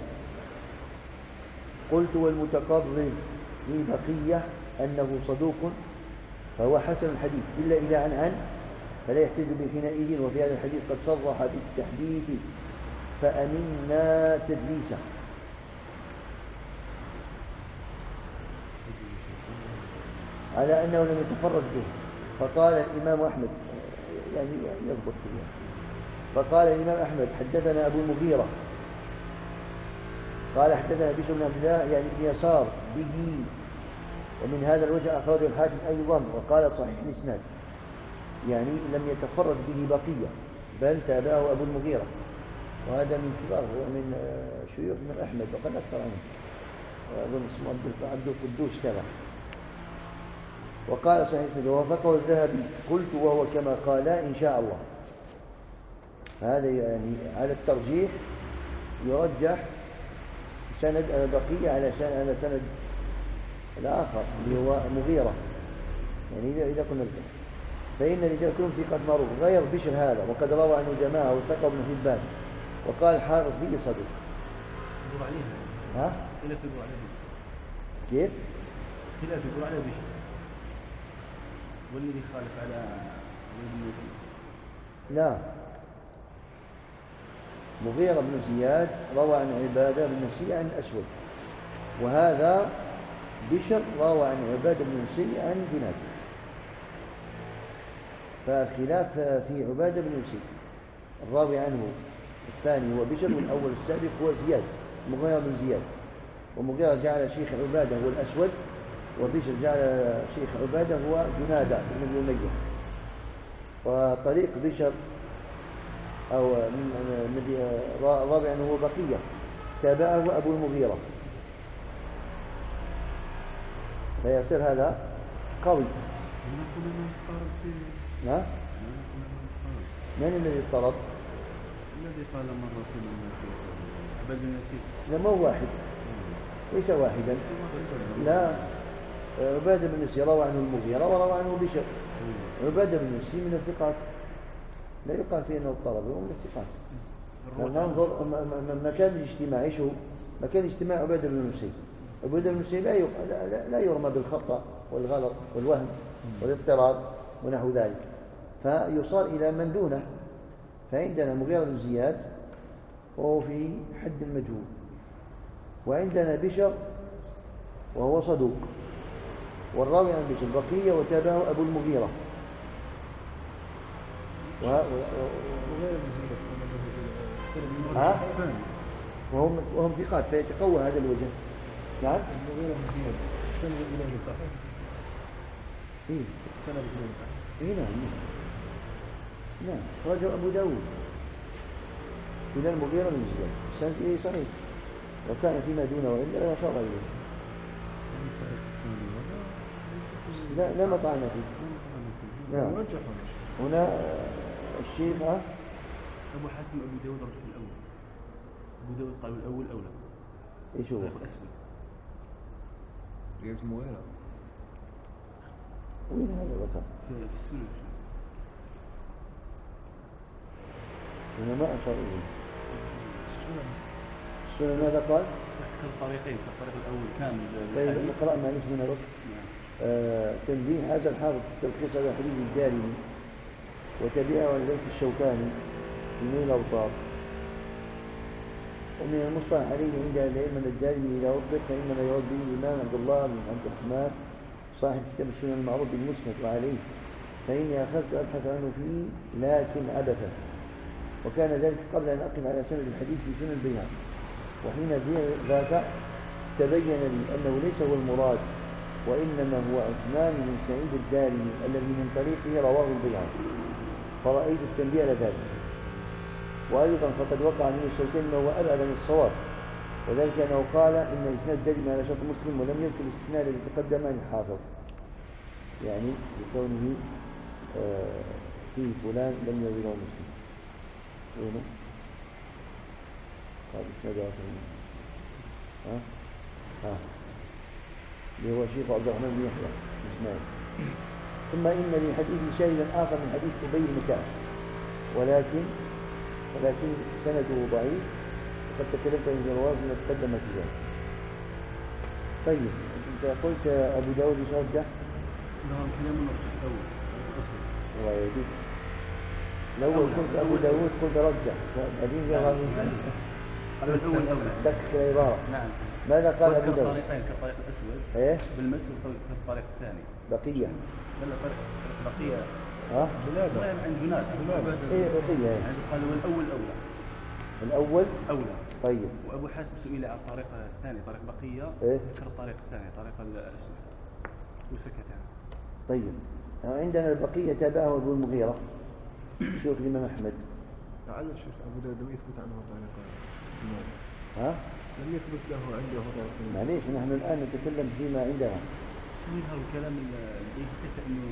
قلت: والمتقرر في بقية أنه صدوق فهو حسن الحديث، إلا إذا عن فلا يحتج بحينئذ، وفي هذا الحديث قد صرح بالتحديث فأمنا تدليسه. على أنه لم يتفرد به. فقال الإمام أحمد، يعني يضبط فيها، فقال الإمام أحمد: حدثنا أبو المغيرة قال حدثنا بشر بن عبد الله يعني ابن يسار به، ومن هذا الوجه أخرجه الحاكم أيضا، وقال صحيح الإسناد، يعني لم يتفرد به بقية، بل تابعه أبو المغيرة، وهذا من كبار، هو من شيوخ من أحمد وقد أكثر عنه، وأظن اسمه عبد القدوس كذا. وقال صحيح الإسناد ووافقه الذهبي. قلت: وهو كما قال إن شاء الله. هذا يعني على الترجيح يرجح سند بقية على سند الآخر اللي هو مغيرة، يعني إذا كنا الكلام، فإن الرجال كلهم ثقات معروف غير بشر هذا، وقد روى عنه جماعة وثقه ابن حبان، وقال حافظ فيه صدوق. يقول عليها ها؟ خلاف يقول عليها كيف؟ خلاف يقول عليها بشر، والذي خالف على لا، مغيرة بن زياد روى عن عبادة بن نسي عن الأسود، وهذا بشر روى عن عبادة بن نسي عن جناد، فالخلاف في عبادة بن نسي، الراوي عنه الثاني هو بشر، والأول السابق هو زياد مغيرة بن زياد، ومغيرة جعل شيخ عبادة هو الأسود، وبشر جعل شيخ عبادة هو جنادة بن أبي أمية. وطريق بشر أو الذي الرابع عنه هو بقية تابعه أبو المغيرة، فيصير هذا قوي. ها؟ من الذي اضطرب؟ الذي قال مرة عباد بن نسي. لا، ما هو واحد، ليس واحدا. لا، عبادة بن نسي روى عنه المغيرة وروى عنه بشر. عبادة بن نسي من الثقات، لا يقال فيه أنه اضطرب، هو من الثقات. ننظر مكان الاجتماع، ايش هو؟ مكان اجتماع عبادة بن نسي. عبادة بن نسي لا يرمى بالخطأ والغلط والوهم والاضطراب ونحو ذلك، فيصار إلى من دونه. فعندنا مغيرة بن زياد وهو في حد المجهول، وعندنا بشر وهو صدوق، والراوي عن بشر بقية وتابعه أبو المغيرة. وهم ثقات، فيتقوى هذا الوجه. نعم. إيه نعم. نعم أخرجه أبو داود إلى المغيرة بن زياد السند إليه صحيح وكان فيما دونه وإلا لا شر إليه لا مطعن فيه. نعم هنا الشيخ أبو حاتم أبو داود رجل الأول. أبو داود قال الأول أولى. إيش هو؟ الأسود. رياض المغيرة. وين هذا ذكر؟ في السنة. هنا ما أشار إليه. السنة ماذا قال؟ ذكر الطريقين، الطريق الأول كامل. طيب نقرأ ما نسمى رب. تنبيه هذا الحافظ في التلخيص على حديث الدارمي وتبعه عن ذلك الشوكاني في نيل الأوطار. ومن المصطلح عليه عند العلم أن الدارمي إذا أطلق فإنما يرد به الإمام عبد الله بن عبد الرحمن صاحب كتاب السنن المعروف بالمسند وعليه فإني أخذت أبحث عنه فيه لكن عبثا وكان ذلك قبل أن أقف على سند الحديث في سنن البيهقي وحين ذاك تبين لي أنه ليس هو المراد وإنما هو عثمان بن سعيد الدارمي الذي من طريقه رواه البيهقي فرأيت التنبيه على ذلك. وأيضا فقد وقع من الشوكاني ما هو أبعد عن الصواب وذلك أنه قال إن الإسناد الدارمي على شرط مسلم ولم يذكر الاستثناء الذي تقدم عن الحافظ يعني لكونه فيه فلان لم يروه مسلم. وينه؟ قال إسناد آخر اللي هو شيخ عبد الرحمن بن يحيى إسماعيل. ثم إن لحديث شاهدا آخر من حديث أبي بن كعب ولكن سنده ضعيف وقد تكلمت عن الجواز ما تقدم في ذلك. طيب أنت قلت أبو داود يرجح؟ نعم كلام الأول الله يهديك. الأول قلت أبو داود قلت رجح بعدين يا غالي الأول أولى تكفي العبارة. نعم ماذا قال أبو داود؟ طريقين كالطريق الأسود إيه بالمثل كالطريق الثاني بقية لا طريق بقية بلاد عند جناد إيه بقية يعني قالوا الأول أولى الأول أولى. طيب وأبو حاتم سئل عن الطريق الثاني طريق بقية ذكر الطريق الثاني طريق الأسود وسكت عنه. طيب عندنا البقية تابعه أبو المغيرة شيخ الإمام أحمد. لعل الشيخ أبو داود لم يثبت عنه طريق لم يثبت له عنده طريق. معليش نحن الآن نتكلم فيما عندنا. يظهر الكلام اللي يثبت أنه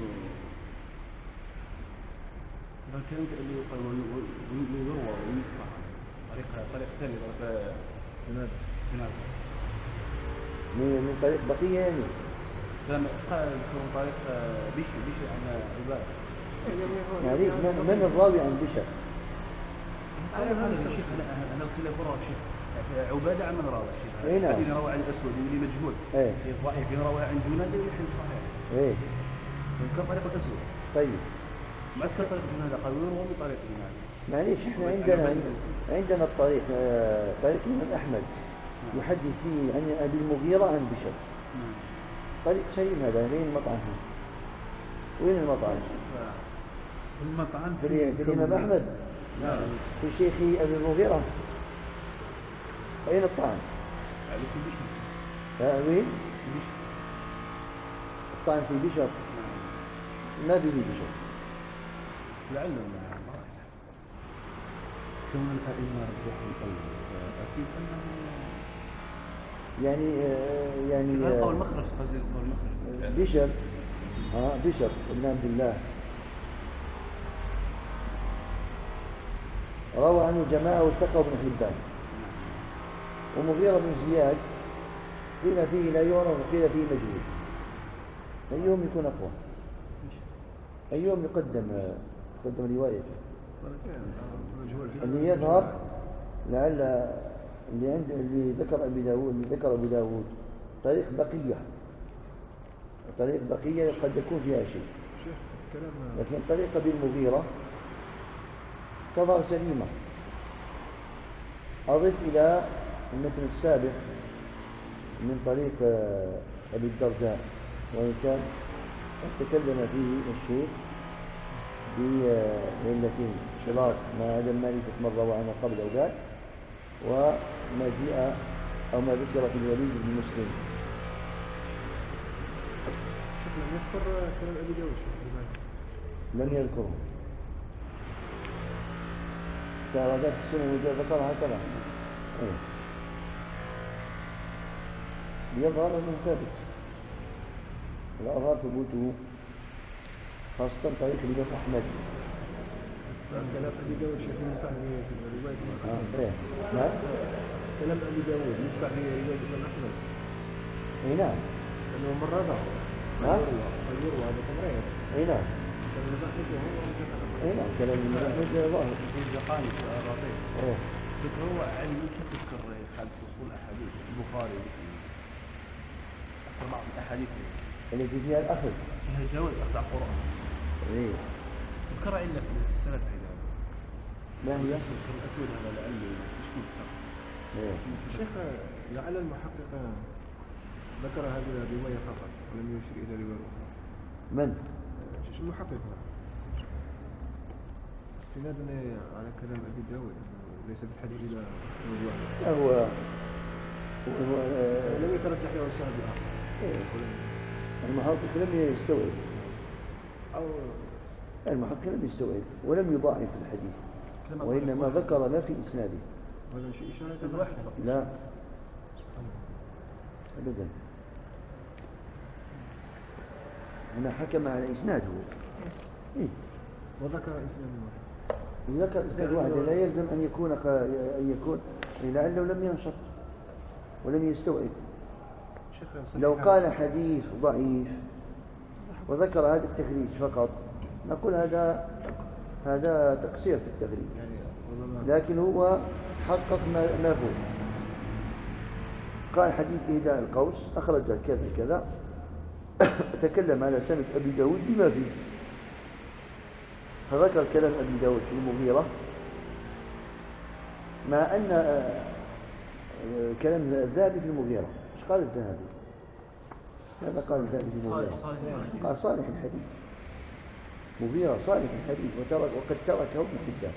الكلام اللي يقال ويروى ويدفع طريق ثاني طريق جنازة من طريق بقية يعني لما قال طريق بشر عن عباد معليش من الراوي عن بشر؟ هذا الشيخ أنا قلت له فرع الشيخ عبادة عن من روى الشيخ الذين روى عن الأسود اللي مجهول في ضعيف روى عن جناد يحل صحيح كان طريق الأسود. طيب ما أذكر طريق جناد قال ويروى من طريق جناد. معليش احنا عندنا الطريق طريق الإمام أحمد يحدث فيه عن أبي المغيرة عن بشر طريق سليم هذا وين المطعن وين المطعن؟ المطعن في الإمام أحمد في شيخ أبي المغيرة أين الطعن؟ وين؟ الطعن في بشر ما به بشر لعله كون الأئمة رجحوا الأول أكيد أنه يعني قول مخرج قصدي قول مخرج بشر بن عبد الله روى عنه جماعة والتقوا بن حبان ومغيرة بن زياد قيل فيه لا يعرف وقيل فيه مجهول أيهم يكون أقوى أيهم يقدم روايته اللي يظهر لعل اللي ذكر أبو داود طريق بقية قد يكون فيها شيء لكن طريق أبي المغيرة تظهر سليمة. أضف إلى المتن السابق من طريق أبي الدرداء وإن كان تكلم فيه الشيخ بعلتين شراط ما عدا المالكة مرة وعنه قبل ذلك وما جاء أو ما ذكر في الوليد بن مسلم. لم يذكر كلام أبي داود لم يذكره استعراضات السنن ذكرها هكذا. يظهر أنه ثابت، الأظهر ثبوته، خاصة طريق الإمام أحمد. كلام أبي داود شيخ مصطفى رواية نعم. كلام أبي داود مصطفى رواية الإمام أحمد. أي نعم. أنه مرة يروى هذا تمرير. أي نعم. أي نعم كلام الإمام أحمد ظاهر. في الزقاني سؤال لطيف. هو علم تذكر خالد أصول الأحاديث البخاري أكثر بعض الأحاديث التي فيها الأخذ. فيها جواز أخذ القرآن. إيه. ذكر علة في السند هذا. ما هي؟ الأسود هذا لعل تشكيل الشرط. الشيخ لعل المحقق ذكر هذه الرواية فقط ولم يشير إلى رواية أخرى. من؟ المحقق استنادا على كلام أبي داود ليس بالحديث إلى هو لم يترجح له الشاهد الآخر. المحقق لم يستوعب، أو المحقق لم يستوعب ولم يضاعف الحديث، وإنما ذكر ما في إسناده. هذا شيء إشارة واحدة. لا أبدا، هنا حكم على إسناده. إيه؟ وذكر إسناد واحد. ذكر إسناد واحد لا يلزم أن يكون لعله لم ينشط ولم يستوعب. لو قال حديث ضعيف وذكر هذا التخريج فقط نقول هذا تقصير في التخريج، لكن هو حقق ما فوق. قال حديث إهداء القوس أخرج كذا كذا، تكلم على سند أبي داود بما فيه، فذكر كلام أبي داود في المغيرة، مع أن كلام الذهبي في المغيرة. ايش قال الذهبي؟ ماذا قال الذهبي في المغيرة؟ قال صالح الحديث، مغيرة صالح الحديث وقد تركه ابن حبان.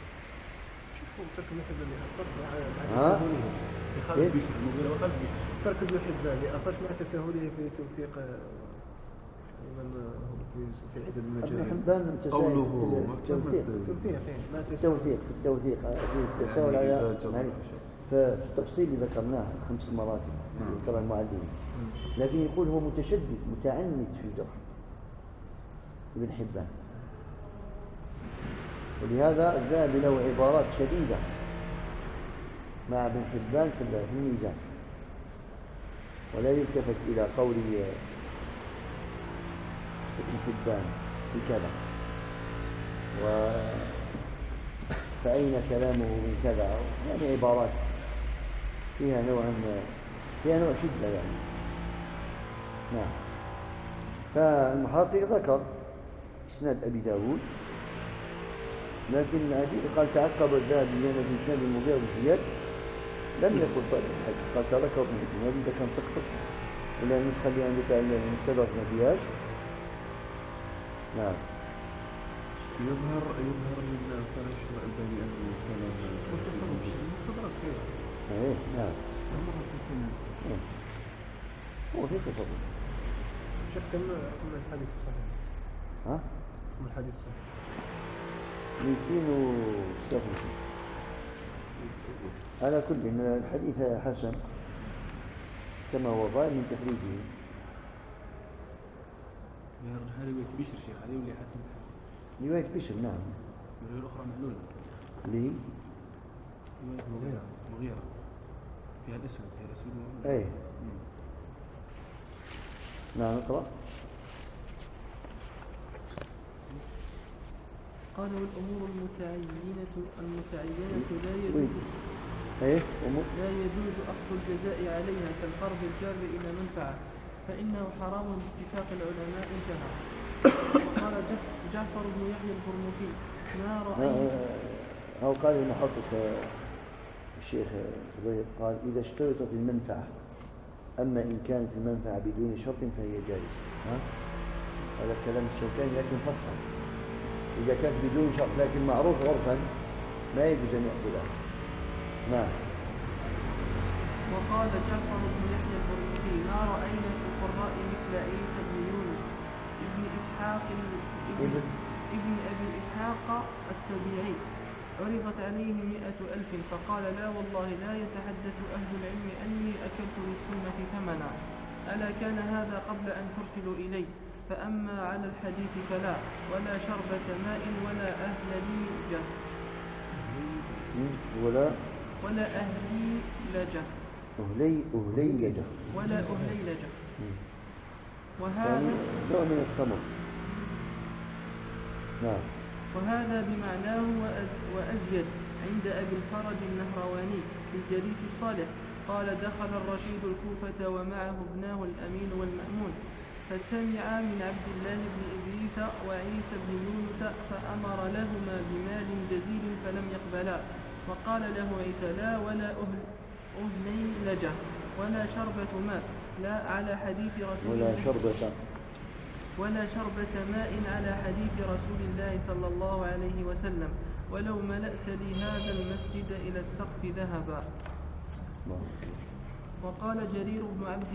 ترك ابن حبان لأخذ مع تساهله في توثيق من في عدد المجاهيل. ابن حبان قوله توثيق في التساهل على في التفصيل اللي ذكرناه 5 مرات ذكر المعلمين، لكن يقول هو متشدد متعنت في الجرح ابن حبان، ولهذا الذهبي له عبارات شديدة مع ابن حبان في الميزان، ولا يلتفت إلى قول ابن حبان بكذا فأين كلامه من كذا، يعني عبارات فيها نوع شدة يعني. نعم. فالمحقق ذكر إسناد أبي داود، لكن قال تعقب الذهبي لأن في إسناد المغيرة بن زياد لم يقل صالح الحديث، قال تركه ابن حبان، إذا كان سقط ولا النسخة اللي عندك المستدرك ما فيهاش. نعم. يظهر من صالح الألباني أنه كلام مستدرك فيه. إيه نعم. هو في تصرف. شك كم الحديث صحيح؟ ها؟ كم الحديث صحيح؟ 256. على كل إن الحديث حسن كما هو ظاهر من تخريجه. هذه رواية بشر شيخ، هذه اللي حسن. رواية بشر نعم. الرواية الأخرى معلولة. اللي هي؟ رواية مغيرة. فيها الأسود ايه. نعم اقرأ. قال والأمور المتعينة لا يجوز أخذ الجزاء عليها كالقرض الجار إلى منفعة، فإنه حرام باتفاق العلماء انتهى. وقال جعفر بن يحيى البرمكي ما رأيت أو قال المحقق الشيخ زهير قال إذا اشترطت المنفعة، أما إن كانت المنفعة بدون شرط فهي جائزة. هذا كلام الشوكاني لكن فصل. إذا كانت بدون شرط لكن معروف عرفا ما يجوز أن يأخذها. نعم. وقال جعفر بن يحيى البرمكي ما رأينا في القراء مثل عيسى بن يونس ابن أبي إسحاق السبيعي عرضت عليه 100,000 فقال لا والله لا يتحدث أهل العلم أني أكلت للسنة ثمنا. ألا كان هذا قبل أن ترسلوا إلي؟ فأما على الحديث فلا، ولا شربة ماء ولا أهليجة ولا أهليلجة ولا أهليلجة. وهذا بمعناه وأزيد عند أبي الفرج النهرواني في الجليس الصالح. قال دخل الرشيد الكوفة ومعه ابناه الأمين والمأمون، فسمع من عبد الله بن إدريس وعيسى بن يونس فأمر لهما بمال جزيل فلم يقبلا. وقال له عيسى لا ولا أهليلجة ولا شربة ماء لا على حديث رسول الله ولا شربة ماء على حديث رسول الله صلى الله عليه وسلم، ولو ملأت لي هذا المسجد إلى السقف ذهبا. وقال جرير بن عبد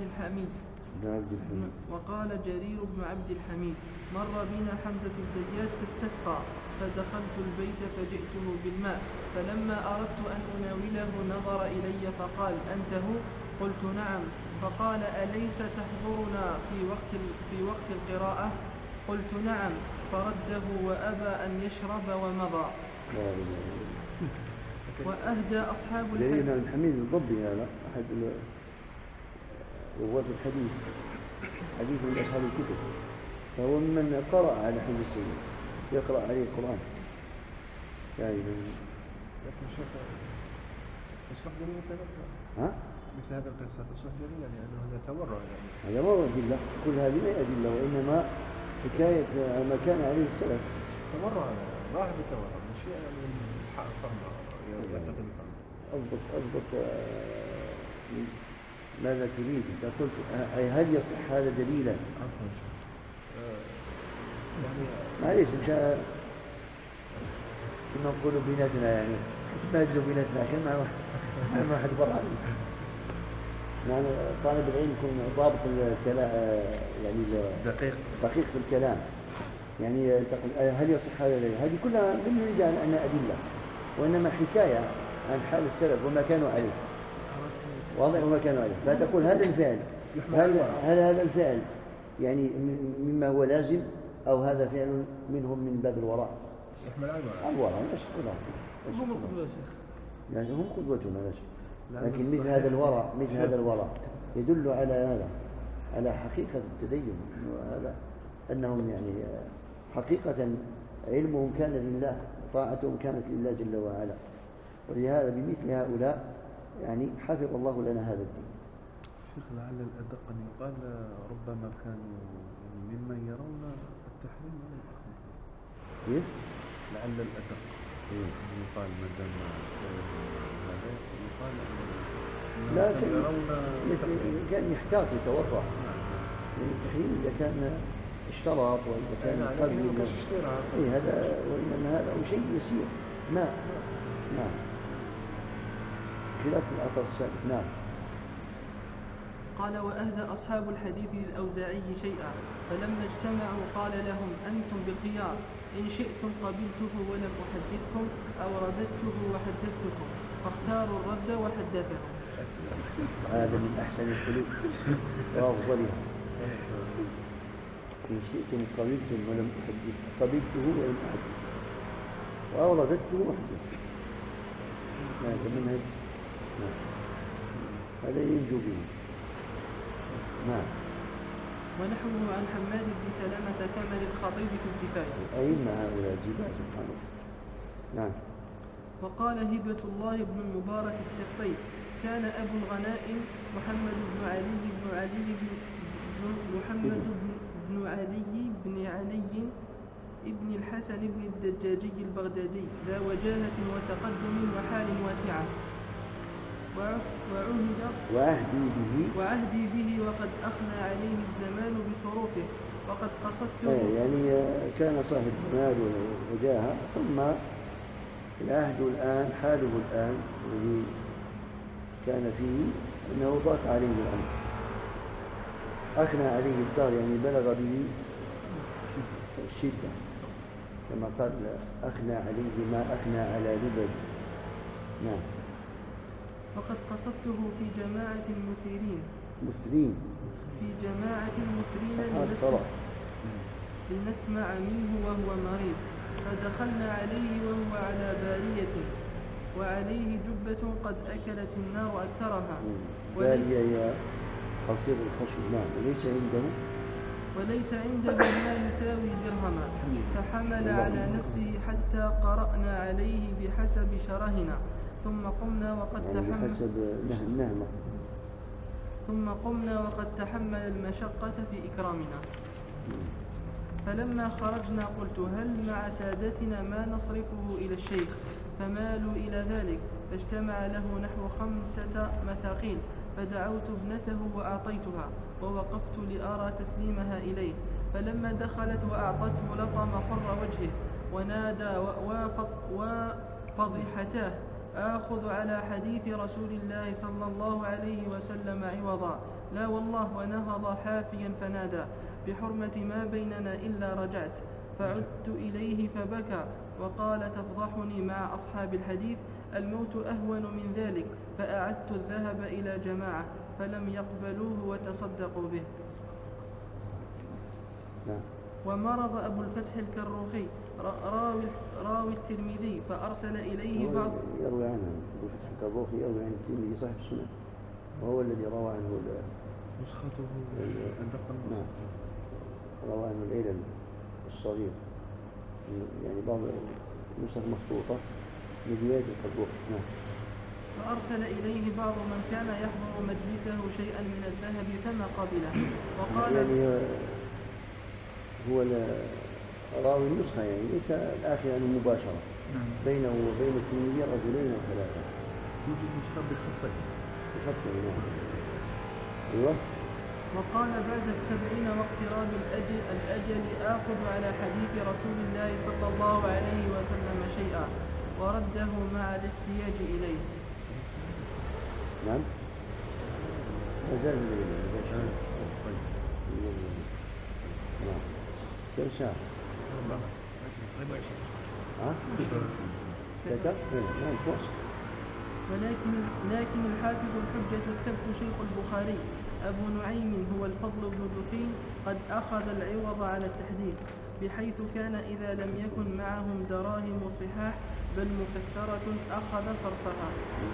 الحميد مر بنا حمزة الزيات فاستسقى، فدخلت البيت فجئته بالماء، فلما أردت أن أناوله نظر إلي فقال أنت هو؟ قلت نعم. فقال أليس تحضرنا في وقت القراءة؟ قلت نعم. فرده وأبى أن يشرب ومضى. وأهدى أصحاب الحميد الضبي هذا أحد رواة الحديث، حديث من أصحاب الكتب، فهو من قرأ على حمد السيد، يقرأ عليه القرآن. لكن شيخ اشرح جميل مثل هذا القصة تصبح جميلة لأنه هذا تورع هذا ما هو أدلة، كل هذه ما أدلة، وإنما حكاية ما كان عليه السلف. تورع ظاهر التورع مش من حق الفرمة أضبط ماذا تريد؟ أنت قلت هل يصح هذا دليلا؟ معليش إن شاء كنا نقول بيناتنا يعني نجلوا بيناتنا عشان ما حد برا يعني طالب العلم يكون ضابط الكلام يعني دقيق في الكلام. يعني تقول هل يصح هذا دليل؟ هذه كلها من يريد أن أدلة، وإنما حكاية عن حال السلف وما كانوا عليه، واضح وما كانوا عليه. لا تقول هذا الفعل هل هذا الفعل يعني مما هو لازم، أو هذا فعل منهم من باب الوراء. يحمل الوراء هم القدوة يا شيخ، يعني هم قدوتنا لا شيء، لكن مثل هذا الوراء يدل على هذا، على حقيقة التدين، وهذا أنهم يعني حقيقة علمهم كان لله، طاعتهم كانت لله جل وعلا، ولهذا بمثل هؤلاء يعني حفظ الله لنا هذا الدين. شيخ لعل الأدق أن يقال ربما كانوا ممن يرون التحريم ولا كيف؟ لعل الأدق يقال ما دام هذا يقال لا كان يحتاط يتورع يعني التحريم إذا كان اشترط وإذا كان قبل هذا، وإنما هذا شيء يسير نعم خلاف الأثر السابق. نعم. قال وأهدى أصحاب الحديث للأوزاعي شيئا، فلما اجتمعوا قال لهم أنتم بالخيار، إن شئتم قبلته ولم أحدثكم أو رددته وحدثتكم، فاختاروا الرد وحدثهم. هذا من أحسن الحلول وأفضلها. إن شئتم قبلته ولم أحدث أو رددته وحدثته. هذا منهج هذا ينجو به. نعم. ونحوه عن حماد بن سلامة كمل الخطيب في الكفاية. أئمة هؤلاء جبال سبحان الله. نعم. وقال هبة الله بن المبارك السقطي كان أبو الغنائم محمد بن علي ابن الحسن بن الدجاجي البغدادي ذا وجاهة وتقدم وحال واسعة، وعهدي به وقد أخنى عليه الزمان بصروفه، وقد قصدته يعني كان صاحب مال وجاهة، ثم العهد الآن حاله الآن الذي كان فيه أنه ضاق عليه الأمر، أخنى عليه الدار يعني بلغ به الشدة، كما قال أخنى عليه ما أخنى على لبد. نعم. وقد قصدته في جماعة المثيرين في جماعة المثيرين لنسمع منه وهو مريض، فدخلنا عليه وهو على بارية وعليه جبة قد أكلت النار أكثرها. بارية هي قصير الخشب. نعم. وليس عنده ما يساوي درهما، فحمل على نفسه حتى قرأنا عليه بحسب شرهنا، ثم قمنا وقد تحمل المشقة في إكرامنا. فلما خرجنا قلت هل مع سادتنا ما نصرفه إلى الشيخ؟ فمالوا إلى ذلك، فاجتمع له نحو 5 مثاقيل، فدعوت ابنته وأعطيتها، ووقفت لأرى تسليمها إليه. فلما دخلت وأعطته لطم حر وجهه ونادى وفضحتاه آخذ على حديث رسول الله صلى الله عليه وسلم عوضا، لا والله، ونهض حافيا فنادى بحرمة ما بيننا إلا رجعت. فعدت إليه فبكى وقال تفضحني مع أصحاب الحديث، الموت أهون من ذلك. فأعدت الذهب إلى جماعة فلم يقبلوه وتصدقوا به. ومرض أبو الفتح الكروخي راوي الترمذي فأرسل إليه بعض يروي عنه أبو الفتح الكروخي، يروي عن الترمذي صاحب السنن، وهو الذي روى عنه نسخته نعم، روى عنه العلل الصغير، يعني بعض نسخ مخطوطة من رواية الكروخي. نعم. فأرسل إليه بعض من كان يحضر مجلسه شيئا من الذهب فما قبله، وقال يعني هو راوي النسخة، يعني ليس الآخر يعني مباشرة. بينه وبين الترمذي رجلين أو 3. يوجد نسخة بالخطين. نعم. أيوه. وقال بعد 70 واقتراب الأجل آخذ على حديث رسول الله صلى الله عليه وسلم شيئا، ورده مع الاحتياج إليه. نعم. نعم. كم ساعة؟ 24. لكن الحافظ الحجة السبت شيخ البخاري أبو نعيم هو الفضل بن دكين قد أخذ العوض على التحديث، بحيث كان إذا لم يكن معهم دراهم صحاح بل مكسرة أخذ صرفها.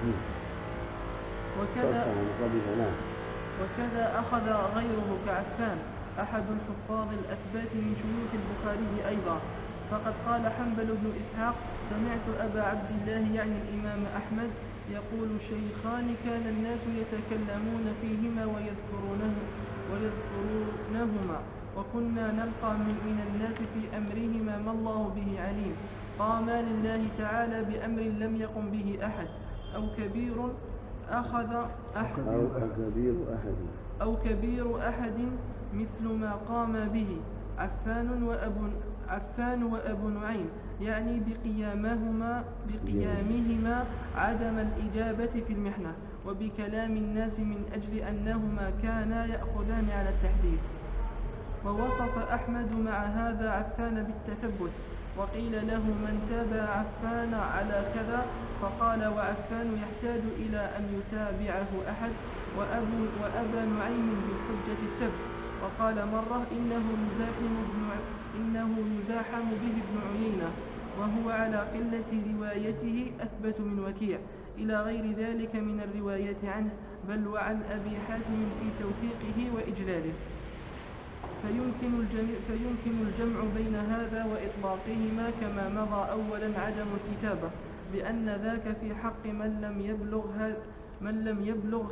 وكذا أخذ غيره كعفان أحد الحفاظ الأثبات من شيوخ البخاري أيضا. فقد قال حنبل بن إسحاق سمعت أبا عبد الله يعني الإمام أحمد يقول شيخان كان الناس يتكلمون فيهما ويذكرونهما، وكنا نلقى من الناس في أمرهما ما الله به عليم، قاما لله تعالى بأمر لم يقم به أحد، أو كبير أحد مثل ما قام به عفان وأبو نعيم، يعني بقيامهما عدم الإجابة في المحنة، وبكلام الناس من أجل أنهما كانا يأخذان على التحديث. ووصف أحمد مع هذا عفان بالتثبت، وقيل له من تابع عفان على كذا، فقال وعفان يحتاج إلى أن يتابعه أحد، وأبا نعيم بالحجة السبت. وقال مرة إنه يزاحم به ابن عيينة، وهو على قلة روايته أثبت من وكيع، إلى غير ذلك من الرواية عنه، بل وعن أبي حاتم في توثيقه وإجلاله. فيمكن الجمع بين هذا وإطلاقهما كما مضى أولا عدم الكتابة، بأن ذاك في حق من لم يبلغ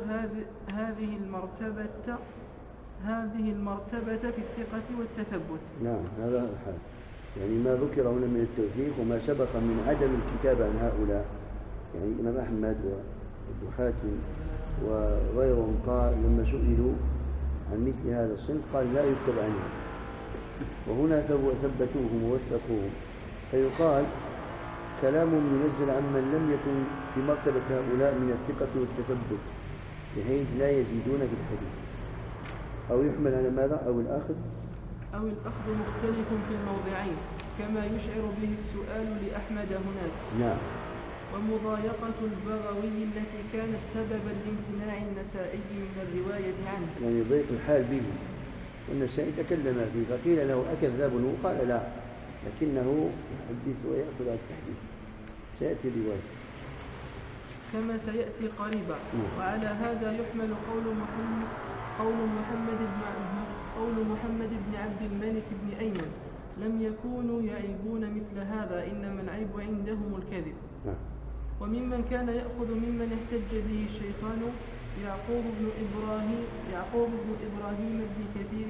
هذه المرتبة في الثقة والتثبت. نعم، هذا الحال، يعني ما ذكر هنا من التوثيق وما سبق من عدم الكتابة عن هؤلاء، يعني الإمام أحمد وابن حاتم وغيرهم قال لما سئلوا عن مثل هذا الصنف قال لا يكتب عنه، وهنا ثبتوهم ووثقوهم، فيقال كلام ينزل عمن لم يكن في مرتبة هؤلاء من الثقة والتثبت، بحيث لا يزيدون في الحديث، أو يحمل على ماذا؟ أو الأخذ مختلف في الموضعين، كما يشعر به السؤال لأحمد هناك. نعم. ومضايقة البغوي التي كانت سببا لامتناع النسائي من الرواية عنه، يعني ضيق الحال به، والنسائي تكلم فيه فقيل له أكذاب؟ قال لا، لكنه يحدث ويأخذ على التحديث، سيأتي رواية كما سيأتي قريبا. وعلى هذا يحمل قول محمد بن عبد الملك بن أيمن: لم يكونوا يعيبون مثل هذا، إنما العيب عندهم الكذب. وممن كان يأخذ ممن احتج به الشيطان يعقوب بن إبراهيم بن كثير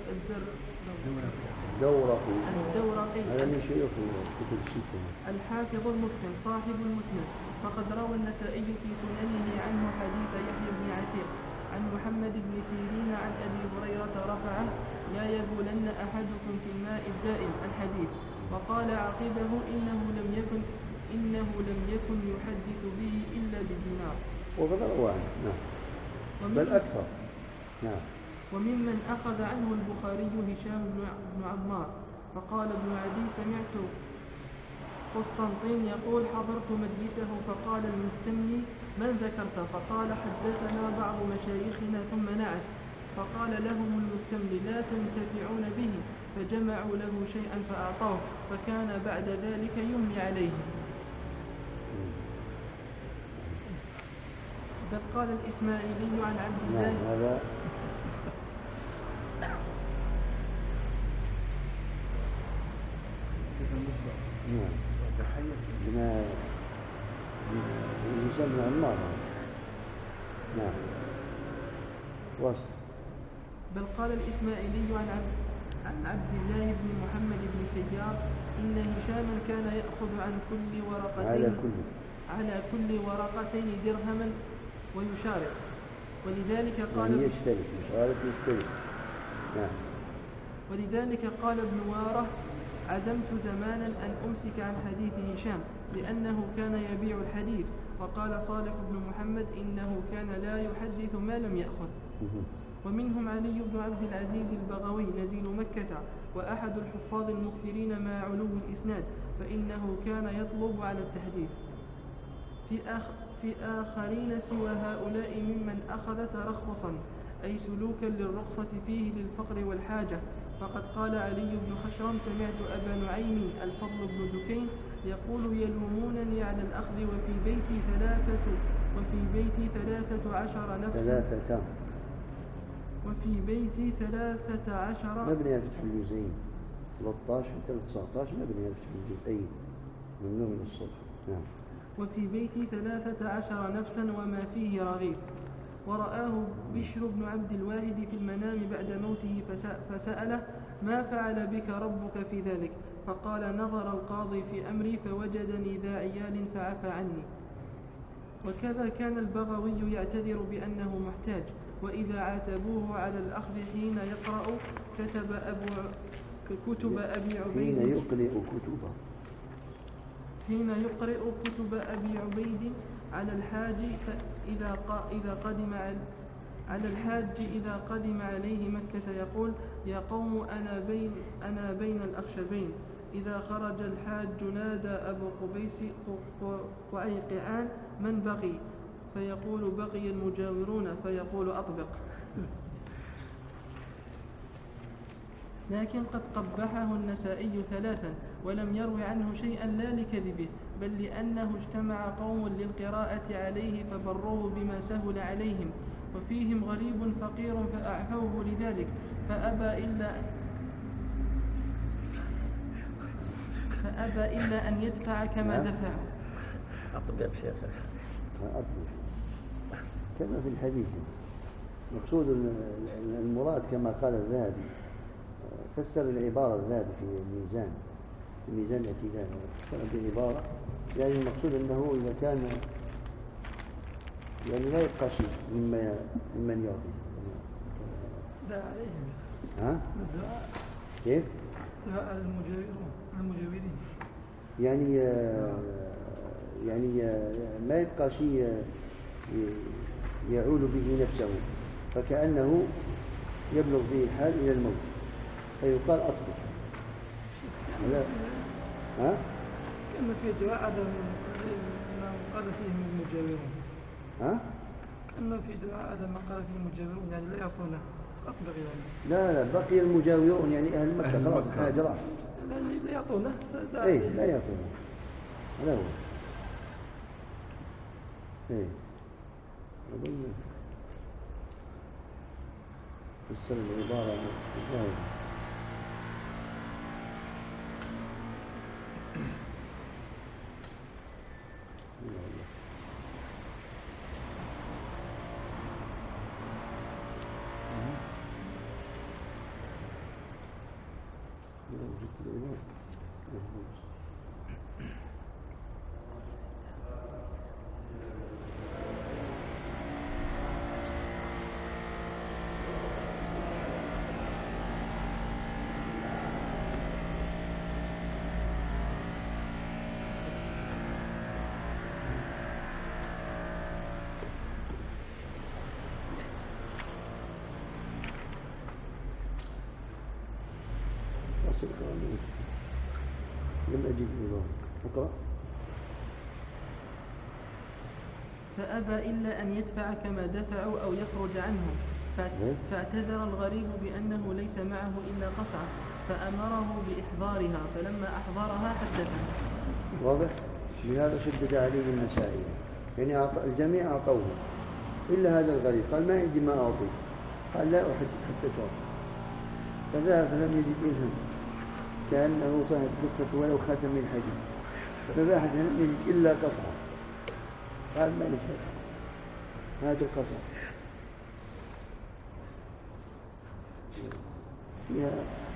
الدورقي هذا من شيوخ كتب الستة، الحافظ المتقن صاحب المسند. فقد روى النسائي في سننه عنه حديث يحيى بن عتيق عن محمد بن سيرين عن أبي هريرة رفعه: لا يبولن أحدكم في الماء الدائم الحديث. وقال عقبه: إنه لم يكن يحدث به إلا بدينار. وقد روى عنه. نعم. بل أكثر. نعم. وممن أخذ عنه البخاري هشام بن عمار. فقال ابن عدي: سمعت قسطنطين يقول: حضرت مجلسه فقال المستملي: من ذكرت؟ فقال: حدثنا بعض مشايخنا. ثم نعت. فقال لهم المستملي: لا تنتفعون به. فجمعوا له شيئا فأعطوه، فكان بعد ذلك يملي عليه. بل قال الإسماعيلي عن عبد الله. هذا بما يسمى عمار. نعم. وصل. بل قال الإسماعيلي عن عبد الله بن محمد بن سيار: إن هشاما كان يأخذ عن كل ورقتين على كل ورقتين درهما ويشارك. ولذلك قال يعني يشترك. نعم. ولذلك قال ابن واره: عزمت زمانا أن أمسك عن حديث هشام لأنه كان يبيع الحديث. وقال صالح بن محمد: إنه كان لا يحدث ما لم يأخذ. ومنهم علي بن عبد العزيز البغوي نزيل مكة، وأحد الحفاظ المكثرين مع علو الإسناد، فإنه كان يطلب على التحديث. في آخرين سوى هؤلاء ممن أخذ ترخصا، أي سلوكا للرخصة فيه للفقر والحاجة. فقد قال علي بن خشرم: سمعت أبا نعيم الفضل بن دكين يقول: يلومونني على الأخذ وفي بيتي 13 نفسا. وفي بيتي 13 مبني فتح الجزئين 13 19 مبني فتح الجزئين ممنوع من الصرف. نعم. وفي بيتي 13 نفسا وما فيه رغيف. ورآه بشر بن عبد الواحد في المنام بعد موته فسأله: ما فعل بك ربك في ذلك؟ فقال: نظر القاضي في أمري فوجدني ذا عيال فعفى عني. وكذا كان البغوي يعتذر بأنه محتاج، وإذا عاتبوه على الأخذ حين يقرأ كتب أبي عبيد حين يقرأ كتب أبي عبيد على الحاج إذا قدم عليه مكة يقول: يا قوم أنا بين الأخشبين. إذا خرج الحاج نادى أبو قبيس قعيقعان: من بقي؟ فيقول: بقي المجاورون. فيقول: أطبق. لكن قد قبحه النسائي 3 ولم يروي عنه شيئا لا لكذبه، بل لأنه اجتمع قوم للقراءة عليه فبروه بما سهل عليهم، وفيهم غريب فقير فأعفوه لذلك، فأبى إلا أن يدفع كما دفع. أطبق شيخ. كما في الحديث. مقصود المراد كما قال الذهبي، فسر العبارة الذهبي في ميزان الاعتدال، فسر بالعبارة يعني المقصود أنه إذا كان يعني لا يبقى شيء ممن يعطي. لا عليهم. ها؟ كيف؟ المجاورين. يعني ما يبقى شيء يعول به نفسه، فكأنه يبلغ به الحال إلى الموت، فيقال أطبق. لا ها؟ كان في دعاء عدم ما قال فيه المجاورون. ها؟ كأنه في دعاء عدم ما قال فيه المجاورون يعني لا يعطونه أطبق يعني. لا بقي المجاورون يعني أهل مكة خلاص هاجرة. لا يعطونه. إيه لا يعطونه. هذا هو. إيه. أظن السر العبارة الظاهرة. لم أجد إيمان أقرأ. فأبى إلا أن يدفع كما دفعوا أو يخرج عنه، فاعتذر الغريب بأنه ليس معه إلا قصعة، فأمره بإحضارها، فلما أحضرها حدثه. واضح؟ لهذا شدد عليه النسائي، يعني الجميع أعطوه إلا هذا الغريب، قال ما عندي ما أعطي، قال لا أحد حتى تعطي، فذهب فلم يجد إذن كأنه صاحب قصة ولو خاتم من حديد، فباحث لم يجد إلا قصعة، قال ما نفعل هذا القصعة فيها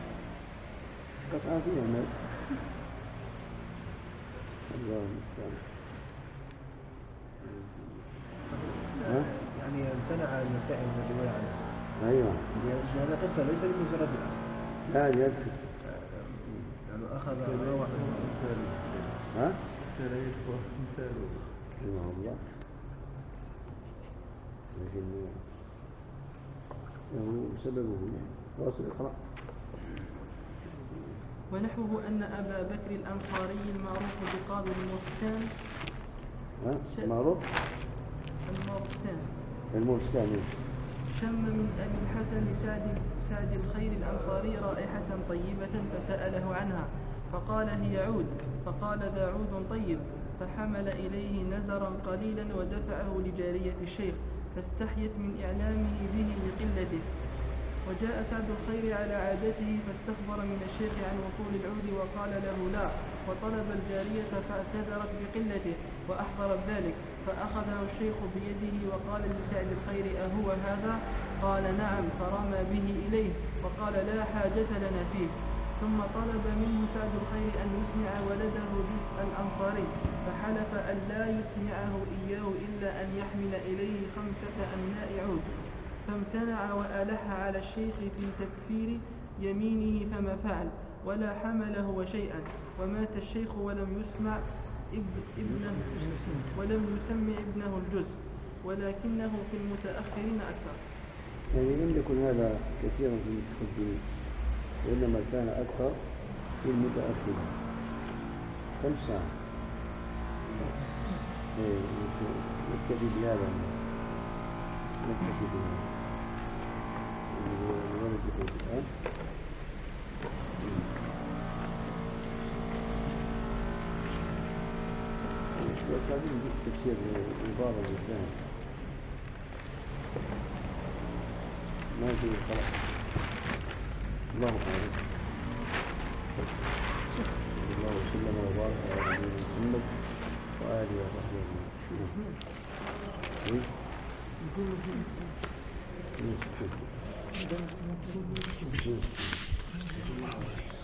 قصعة فيها مال. الله المستعان. يعني امتنع المسائل من الرواية عنه. أيوة. هذا قصة ليس لمجرد لا يدخل. يعني أخذ روح ها؟ لا يشبه مثاله. رحمه الله. لكن له سببه واصل اقرأ. ونحوه أن أبا بكر الأنصاري المعروف بقاضي المرستان. معروف؟ المرستان شم من أبي الحسن سعد الخير الأنصاري رائحة طيبة فسأله عنها، فقال هي عود، فقال ذا عود طيب، فحمل إليه نزرا قليلا ودفعه لجارية الشيخ، فاستحيت من إعلامه به لقلته. وجاء سعد الخير على عادته فاستخبر من الشيخ عن وصول العود وقال له لا، وطلب الجارية فاعتذرت بقلته وأحضرت ذلك، فأخذه الشيخ بيده وقال لسعد الخير أهو هذا؟ قال نعم، فرمى به إليه وقال لا حاجة لنا فيه. ثم طلب منه سعد الخير أن يسمع ولده جزء الأنصاري، فحلف أن لا يسمعه إياه إلا أن يحمل إليه 5 أمناء عود، فامتنع وألح على الشيخ في تكفير يمينه فما فعل ولا حمل هو شيئا، ومات الشيخ ولم يسمع ابنه الجزء، ولكنه في المتأخرين أكثر. يعني لم يكن هذا كثيرا في المتقدمين، وإنما كان أكثر في المتأخرين. كم ساعة؟ نكتفي بهذا، نكتفي بهذا الولد يقول الآن. وكذلك نجيب تفسير عبارة للذهب ما يجب خلاص. الله أعلم. صلى الله وسلم وبارك على نبينا محمد وآله وصحبه أجمعين.